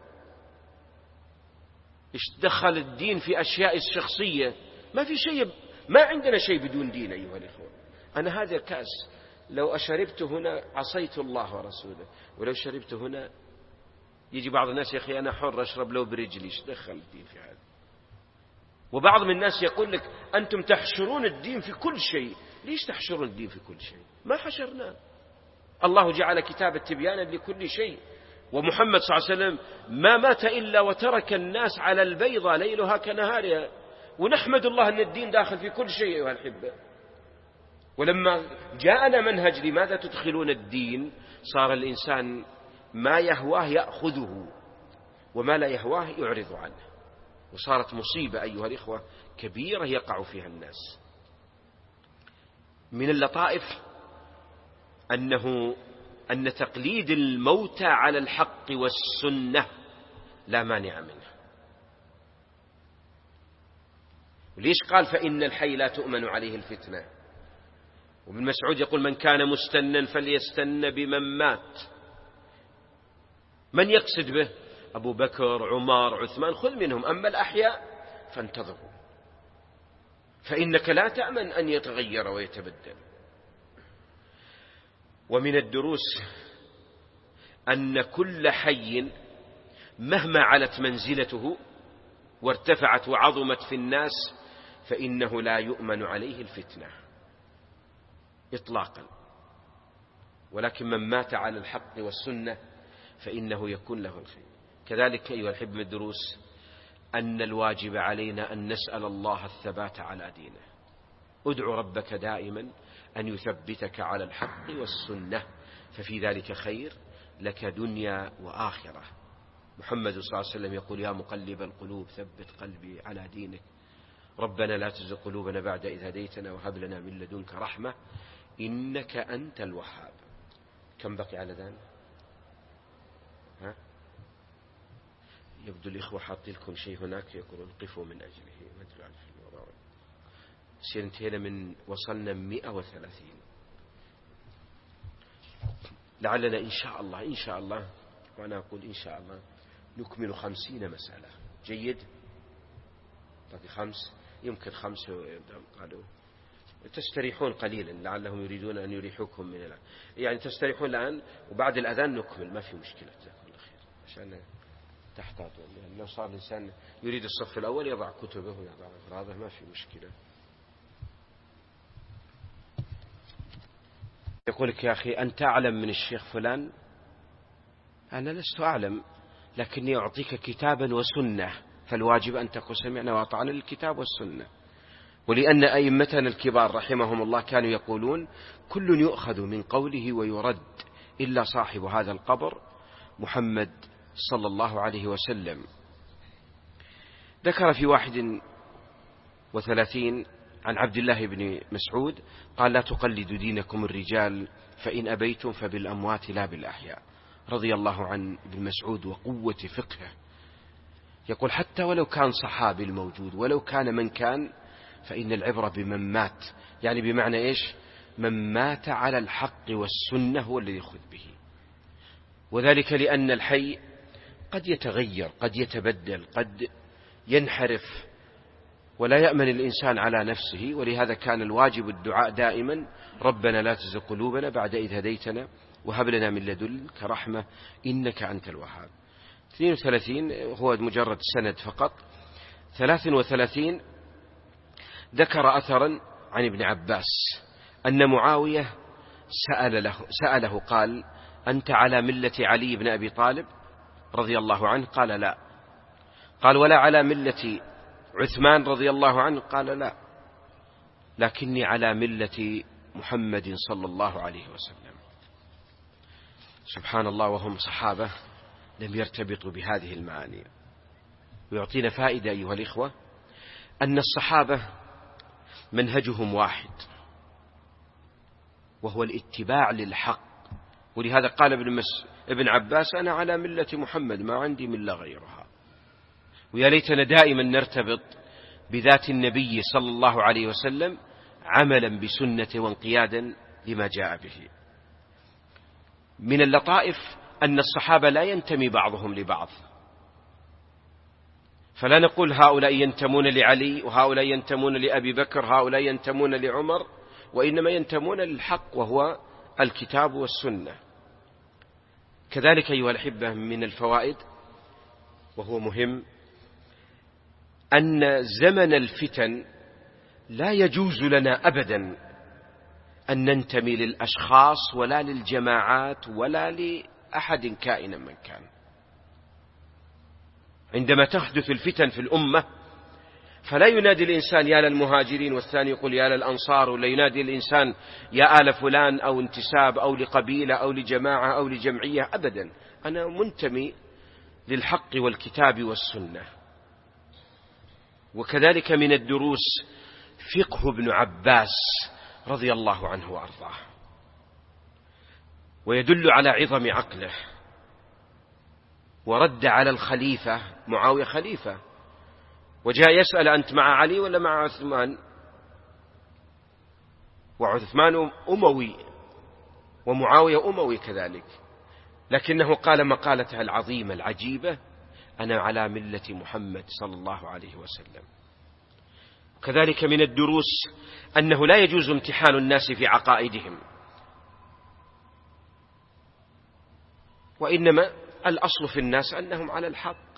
ايش دخل الدين في أشياء الشخصية؟ ما في شيء، ما عندنا شيء بدون دين أيها الإخوة. أنا هذا الكأس لو أشربت هنا عصيت الله ورسوله، ولو شربت هنا يجي بعض الناس يا أخي أنا حر أشرب لو برجلي، ايش دخل الدين في هذا؟ وبعض من الناس يقول لك أنتم تحشرون الدين في كل شيء. ليش تحشرون الدين في كل شيء؟ ما حشرناه. الله جعل كتاب التبيان لكل شيء، ومحمد صلى الله عليه وسلم ما مات إلا وترك الناس على البيضة ليلها كنهارها، ونحمد الله أن الدين داخل في كل شيء أيها الأحبة. ولما جاءنا منهج لماذا تدخلون الدين، صار الإنسان ما يهواه يأخذه وما لا يهواه يعرض عنه، وصارت مصيبة أيها الإخوة كبيرة يقع فيها الناس. من اللطائف أنه أن تقليد الموتى على الحق والسنة لا مانع منه. وليش قال فإن الحي لا تؤمن عليه الفتنة؟ وابن مسعود يقول من كان مستنا فليستن بمن مات. من يقصد به؟ أبو بكر، عمر، عثمان، خذ منهم، أما الأحياء فانتظروا، فإنك لا تأمن أن يتغير ويتبدل. ومن الدروس أن كل حي مهما علت منزلته وارتفعت وعظمت في الناس فإنه لا يؤمن عليه الفتنة إطلاقا، ولكن من مات على الحق والسنة فإنه يكون له الخير. كذلك أيها الأحبة من الدروس أن الواجب علينا أن نسأل الله الثبات على دينه. ادعو ربك دائما أن يثبتك على الحق والسنة، ففي ذلك خير لك دنيا وآخرة. محمد صلى الله عليه وسلم يقول يا مقلب القلوب ثبت قلبي على دينك، ربنا لا تزغ قلوبنا بعد إذ هديتنا وهب لنا من لدنك رحمة إنك أنت الوهاب. كم بقي على ذلك؟ ها؟ يبدو الإخوة حاطين لكم شيء هناك يقولون قفوا من أجله، ما أدري عن في الوضع. سنتين من وصلنا مئة وثلاثين، لعلنا إن شاء الله إن شاء الله وأنا أقول إن شاء الله نكمل خمسين مسألة. جيد؟ باقي خمس، يمكن خمسة قالوا تستريحون قليلا لعلهم يريدون أن يريحوكم من الآن، يعني تستريحون الآن وبعد الأذان نكمل، ما في مشكلة. جزاكم الله خير عشان تحتاطون، يعني لو صار الإنسان يريد الصف الأول يضع كتبه ويضع أغراضه ما في مشكلة. يقولك يا أخي أنت أعلم من الشيخ فلان. أنا لست أعلم، لكني أعطيك كتابا وسنة، فالواجب أن تقول سمعنا وأطعنا للكتاب والسنة. ولأن أئمتنا الكبار رحمهم الله كانوا يقولون كل يؤخذ من قوله ويرد إلا صاحب هذا القبر محمد صلى الله عليه وسلم. ذكر في واحد وثلاثين عن عبد الله بن مسعود قال لا تقلدوا دينكم الرجال فإن أبيتم فبالأموات لا بالأحياء، رضي الله عن ابن مسعود وقوة فقهه. يقول حتى ولو كان صحابي الموجود ولو كان من كان فإن العبرة بمن مات، يعني بمعنى إيش؟ من مات على الحق والسنة هو الذي يأخذ به، وذلك لأن الحي قد يتغير، قد يتبدل، قد ينحرف، ولا يأمن الإنسان على نفسه. ولهذا كان الواجب الدعاء دائما: ربنا لا تزغ قلوبنا بعد إذ هديتنا وهب لنا من لدنك رحمة إنك أنت الوهاب. اثنين وثلاثين هو مجرد سند فقط. ثلاث وثلاثين ذكر أثرا عن ابن عباس أن معاوية سأل له, سأله قال: أنت على ملة علي بن أبي طالب رضي الله عنه؟ قال: لا. قال: ولا على ملة عثمان رضي الله عنه؟ قال: لا، لكني على ملة محمد صلى الله عليه وسلم. سبحان الله، وهم صحابة لم يرتبطوا بهذه المعاني. ويعطينا فائدة أيها الإخوة أن الصحابة منهجهم واحد، وهو الاتباع للحق. ولهذا قال ابن, مس... ابن عباس: أنا على ملة محمد، ما عندي ملة غيرها. ويا ليتنا دائما نرتبط بذات النبي صلى الله عليه وسلم عملا بسنته وانقيادا لما جاء به. من اللطائف أن الصحابة لا ينتمي بعضهم لبعض، فلا نقول هؤلاء ينتمون لعلي وهؤلاء ينتمون لأبي بكر، هؤلاء ينتمون لعمر، وإنما ينتمون للحق وهو الكتاب والسنة. كذلك أيها الأحبة من الفوائد وهو مهم أن زمن الفتن لا يجوز لنا أبدا أن ننتمي للأشخاص ولا للجماعات ولا لأحد كائنا من كان. عندما تحدث الفتن في الأمة فلا ينادي الإنسان يا للمهاجرين والثاني يقول يا للأنصار، ولا ينادي الإنسان يا آل فلان أو انتساب أو لقبيلة أو لجماعة أو لجمعية، أبدا. أنا منتمي للحق والكتاب والسنة. وكذلك من الدروس فقه ابن عباس رضي الله عنه وأرضاه، ويدل على عظم عقله. ورد على الخليفة معاوية خليفة، وجاء يسأل: أنت مع علي ولا مع عثمان؟ وعثمان أموي ومعاوية أموي كذلك، لكنه قال مقالته العظيمة العجيبة: أنا على ملة محمد صلى الله عليه وسلم. كذلك من الدروس أنه لا يجوز امتحان الناس في عقائدهم، وإنما الأصل في الناس أنهم على الحق.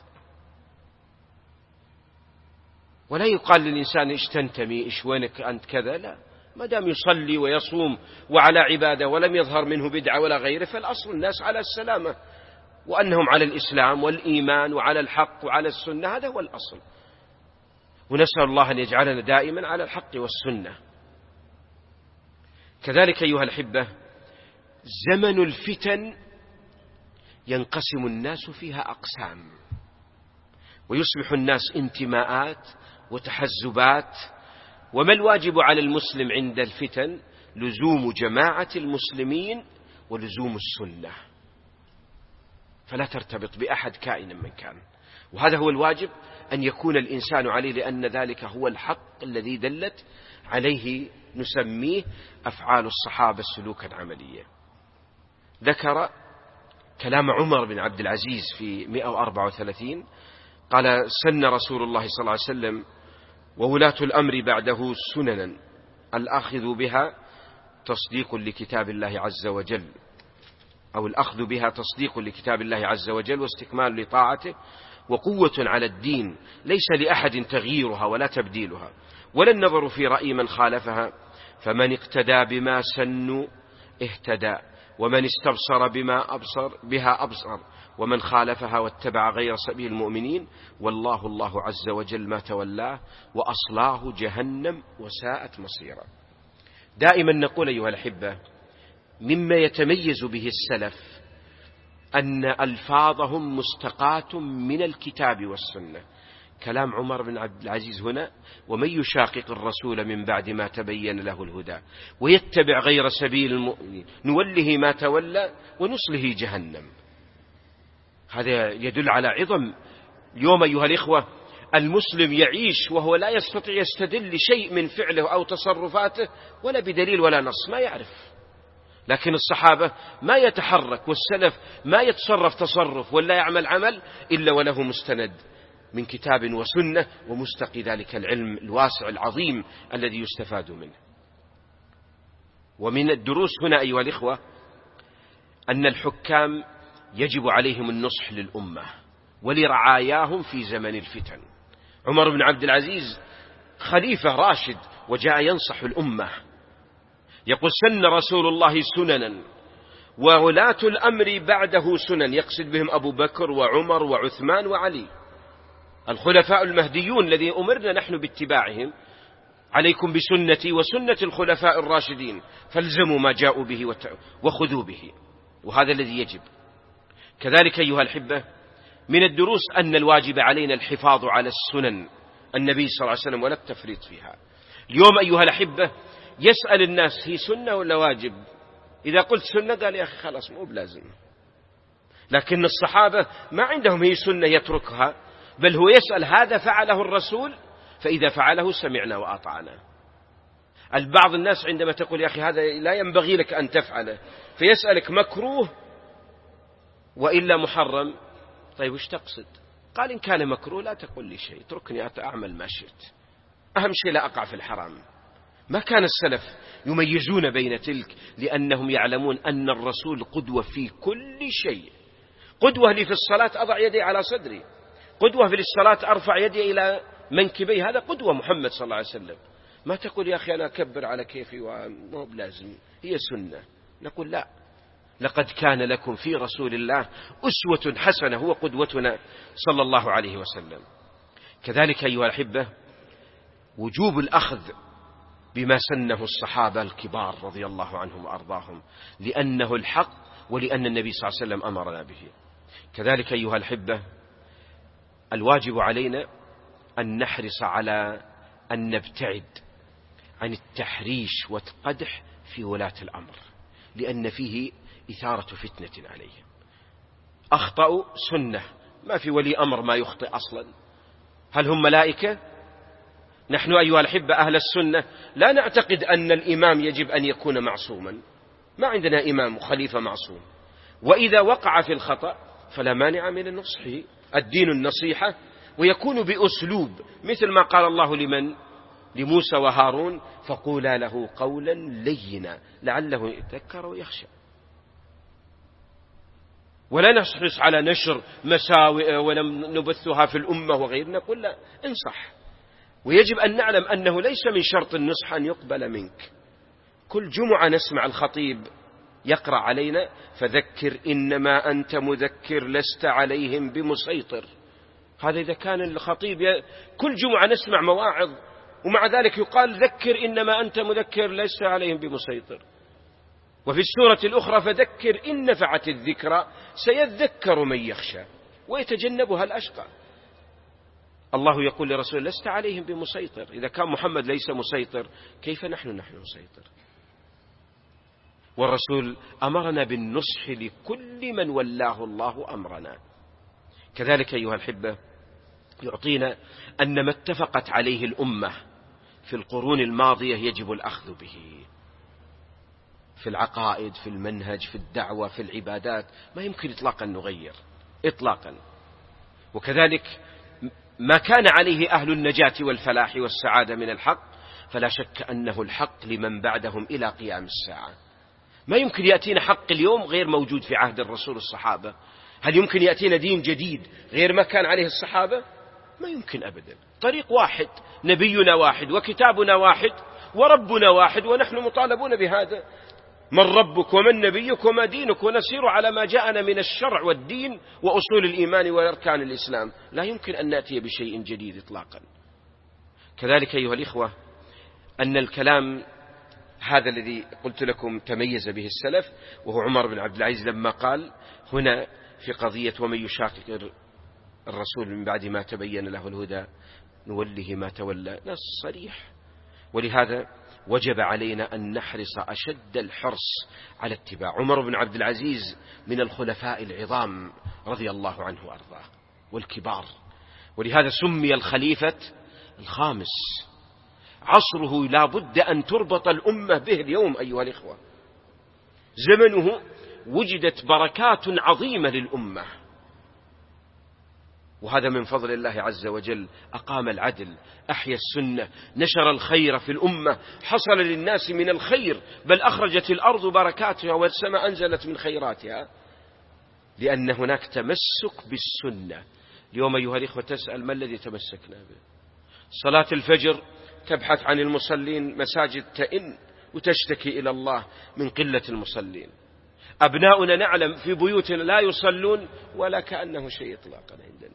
ولا يقال للإنسان إيش تنتمي، إيش وينك أنت كذا، لا. ما دام يصلي ويصوم وعلى عبادة ولم يظهر منه بدعة ولا غيره، فالأصل الناس على السلامة، وأنهم على الإسلام والإيمان وعلى الحق وعلى السنة، هذا هو الأصل. ونسأل الله أن يجعلنا دائما على الحق والسنة. كذلك أيها الأحبة زمن الفتن ينقسم الناس فيها أقسام، ويصبح الناس انتماءات وتحزبات. وما الواجب على المسلم عند الفتن؟ لزوم جماعة المسلمين ولزوم السنة، فلا ترتبط بأحد كائنا من كان. وهذا هو الواجب أن يكون الإنسان عليه، لأن ذلك هو الحق الذي دلت عليه نسميه أفعال الصحابة سلوكا عمليا. ذكر كلام عمر بن عبد العزيز في مئة وأربعة وثلاثين، قال: سن رسول الله صلى الله عليه وسلم وولاة الأمر بعده سننا الأخذ بها تصديق لكتاب الله عز وجل، أو الأخذ بها تصديق لكتاب الله عز وجل واستكمال لطاعته، وقوة على الدين ليس لأحد تغييرها ولا تبديلها، ولا النظر في رأي من خالفها، فمن اقتدى بما سنوا اهتدى، ومن استبصر بما أبصر بها أبصر، ومن خالفها واتبع غير سبيل المؤمنين والله الله عز وجل ما تولاه وأصلاه جهنم وساءت مصيرا. دائما نقول أيها الأحبة مما يتميز به السلف أن ألفاظهم مستقاة من الكتاب والسنة. كلام عمر بن عبد العزيز هنا: ومن يشاقق الرسول من بعد ما تبين له الهدى ويتبع غير سبيل المؤمنين نوله ما تولى ونصله جهنم. هذا يدل على عظم. اليوم أيها الإخوة المسلم يعيش وهو لا يستطيع يستدل شيء من فعله أو تصرفاته ولا بدليل ولا نص، ما يعرف. لكن الصحابة ما يتحرك، والسلف ما يتصرف تصرف ولا يعمل عمل إلا وله مستند من كتاب وسنة، ومستقي ذلك العلم الواسع العظيم الذي يستفاد منه. ومن الدروس هنا أيها الإخوة أن الحكام يجب عليهم النصح للأمة ولرعاياهم في زمن الفتن. عمر بن عبد العزيز خليفة راشد وجاء ينصح الأمة، يقول: سن رسول الله سننا وولاة الأمر بعده سنن، يقصد بهم أبو بكر وعمر وعثمان وعلي، الخلفاء المهديون الذين أمرنا نحن باتباعهم. عليكم بسنتي وسنة الخلفاء الراشدين، فالزموا ما جاءوا به وخذوا به، وهذا الذي يجب. كذلك أيها الأحبة من الدروس أن الواجب علينا الحفاظ على السنن النبي صلى الله عليه وسلم ولا التفريط فيها. اليوم أيها الأحبة يسأل الناس: هي سنة ولا واجب؟ إذا قلت سنة قال: يا أخي خلاص مو بلازم. لكن الصحابة ما عندهم هي سنة يتركها، بل هو يسأل: هذا فعله الرسول؟ فإذا فعله سمعنا وأطعنا. البعض الناس عندما تقول: يا أخي هذا لا ينبغي لك أن تفعله، فيسألك: مكروه وإلا محرم؟ طيب وش تقصد؟ قال: إن كان مكروه لا تقول لي شيء، اتركني أعمل ما شئت، أهم شيء لا أقع في الحرام. ما كان السلف يميزون بين تلك، لأنهم يعلمون أن الرسول قدوة في كل شيء. قدوة لي في الصلاة أضع يدي على صدري، قدوة في الصلاة أرفع يدي إلى منكبي، هذا قدوة محمد صلى الله عليه وسلم. ما تقول: يا أخي أنا أكبر على كيفي ومو بلازم، هي سنة. نقول: لا، لقد كان لكم في رسول الله أسوة حسنة، هو قدوتنا صلى الله عليه وسلم. كذلك أيها الأحبة وجوب الأخذ بما سنه الصحابة الكبار رضي الله عنهم وأرضاهم، لأنه الحق ولأن النبي صلى الله عليه وسلم أمرنا به. كذلك أيها الأحبة الواجب علينا أن نحرص على أن نبتعد عن التحريش والقدح في ولاة الأمر، لأن فيه إثارة فتنة عليهم. أخطأوا سنة، ما في ولي أمر ما يخطئ أصلا. هل هم ملائكة؟ نحن أيها الأحبة أهل السنة لا نعتقد أن الإمام يجب أن يكون معصوما، ما عندنا إمام وخليفة معصوم، وإذا وقع في الخطأ فلا مانع من نصحه. الدين النصيحة، ويكون بأسلوب مثل ما قال الله لمن لموسى وهارون: فقولا له قولا لينا لعله يتذكر ويخشى. ولا نحرص على نشر مساوئ ولم نبثها في الأمة وغيرنا، نقول لا، انصح. ويجب أن نعلم أنه ليس من شرط النصح أن يقبل منك. كل جمعة نسمع الخطيب يقرأ علينا: فذكر إنما أنت مذكر لست عليهم بمسيطر. هذا إذا كان الخطيب ي... كل جمعة نسمع مواعظ ومع ذلك يقال: ذكر إنما أنت مذكر لست عليهم بمسيطر. وفي السورة الأخرى: فذكر إن نفعت الذكرى سيذكر من يخشى ويتجنبها الأشقى. الله يقول لرسوله: لست عليهم بمسيطر. إذا كان محمد ليس مسيطر كيف نحن نحن مسيطر؟ والرسول أمرنا بالنصح لكل من ولاه الله أمرنا. كذلك أيها الأحبة يعطينا أن ما اتفقت عليه الأمة في القرون الماضية يجب الأخذ به، في العقائد، في المنهج، في الدعوة، في العبادات، ما يمكن إطلاقا نغير إطلاقا. وكذلك ما كان عليه أهل النجاة والفلاح والسعادة من الحق فلا شك أنه الحق لمن بعدهم إلى قيام الساعة. ما يمكن يأتينا حق اليوم غير موجود في عهد الرسول الصحابة. هل يمكن يأتينا دين جديد غير ما كان عليه الصحابة؟ ما يمكن أبدا. طريق واحد، نبينا واحد، وكتابنا واحد، وربنا واحد، ونحن مطالبون بهذا. من ربك ومن نبيك وما دينك، ونسير على ما جاءنا من الشرع والدين وأصول الإيمان وأركان الإسلام. لا يمكن أن نأتي بشيء جديد إطلاقا. كذلك أيها الإخوة أن الكلام هذا الذي قلت لكم تميز به السلف، وهو عمر بن عبد العزيز لما قال هنا في قضية: ومن يشاقق الرسول من بعد ما تبين له الهدى نوله ما تولى، نص صريح. ولهذا وجب علينا أن نحرص أشد الحرص على اتباع عمر بن عبد العزيز، من الخلفاء العظام رضي الله عنه وأرضاه والكبار، ولهذا سمي الخليفة الخامس. عصره لا بد أن تربط الأمة به اليوم أيها الإخوة. زمنه وجدت بركات عظيمة للأمة، وهذا من فضل الله عز وجل. أقام العدل، أحيا السنة، نشر الخير في الأمة، حصل للناس من الخير، بل أخرجت الأرض بركاتها والسماء أنزلت من خيراتها، لأن هناك تمسك بالسنة. اليوم أيها الإخوة تسأل ما الذي تمسكنا به؟ صلاة الفجر تبحث عن المصلين، مساجد تئن وتشتكي إلى الله من قلة المصلين. أبناؤنا نعلم في بيوتنا لا يصلون ولا كأنه شيء إطلاقا عندنا،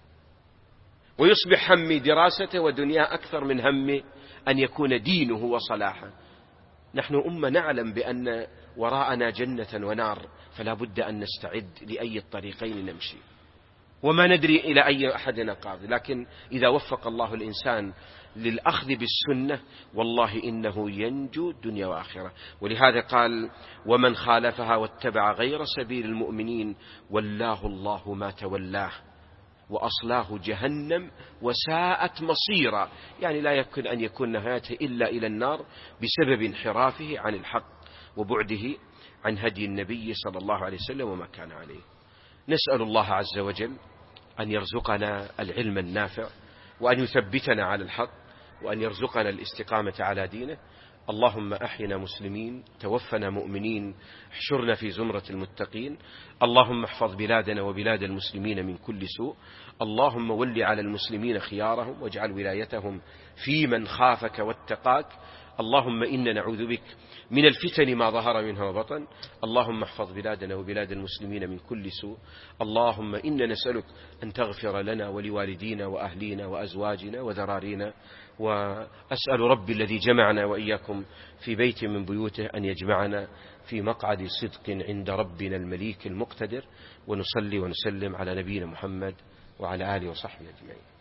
ويصبح همي دراسته ودنيا أكثر من همي أن يكون دينه وصلاحه. نحن أمة نعلم بأن وراءنا جنة ونار، فلا بد أن نستعد لأي الطريقين نمشي، وما ندري إلى أي أحدنا قاضي. لكن إذا وفق الله الإنسان للأخذ بالسنة والله إنه ينجو الدنيا وآخرة. ولهذا قال: ومن خالفها واتبع غير سبيل المؤمنين ولاه الله ما تولاه وأصلاه جهنم وساءت مصيرا. يعني لا يمكن أن يكون نهايته إلا إلى النار بسبب انحرافه عن الحق وبعده عن هدي النبي صلى الله عليه وسلم وما كان عليه. نسأل الله عز وجل أن يرزقنا العلم النافع، وأن يثبتنا على الحق، وأن يرزقنا الاستقامة على دينه. اللهم أحينا مسلمين، توفنا مؤمنين، احشرنا في زمرة المتقين. اللهم احفظ بلادنا وبلاد المسلمين من كل سوء. اللهم ول على المسلمين خيارهم واجعل ولايتهم في من خافك واتقاك. اللهم إنا نعوذ بك من الفتن ما ظهر منها وبطن. اللهم احفظ بلادنا وبلاد المسلمين من كل سوء. اللهم إنا نسألك أن تغفر لنا ولوالدينا وأهلينا وأزواجنا وذرارينا. وأسأل ربي الذي جمعنا وإياكم في بيت من بيوته أن يجمعنا في مقعد صدق عند ربنا المليك المقتدر. ونصلي ونسلم على نبينا محمد وعلى آله وصحبه أجمعين.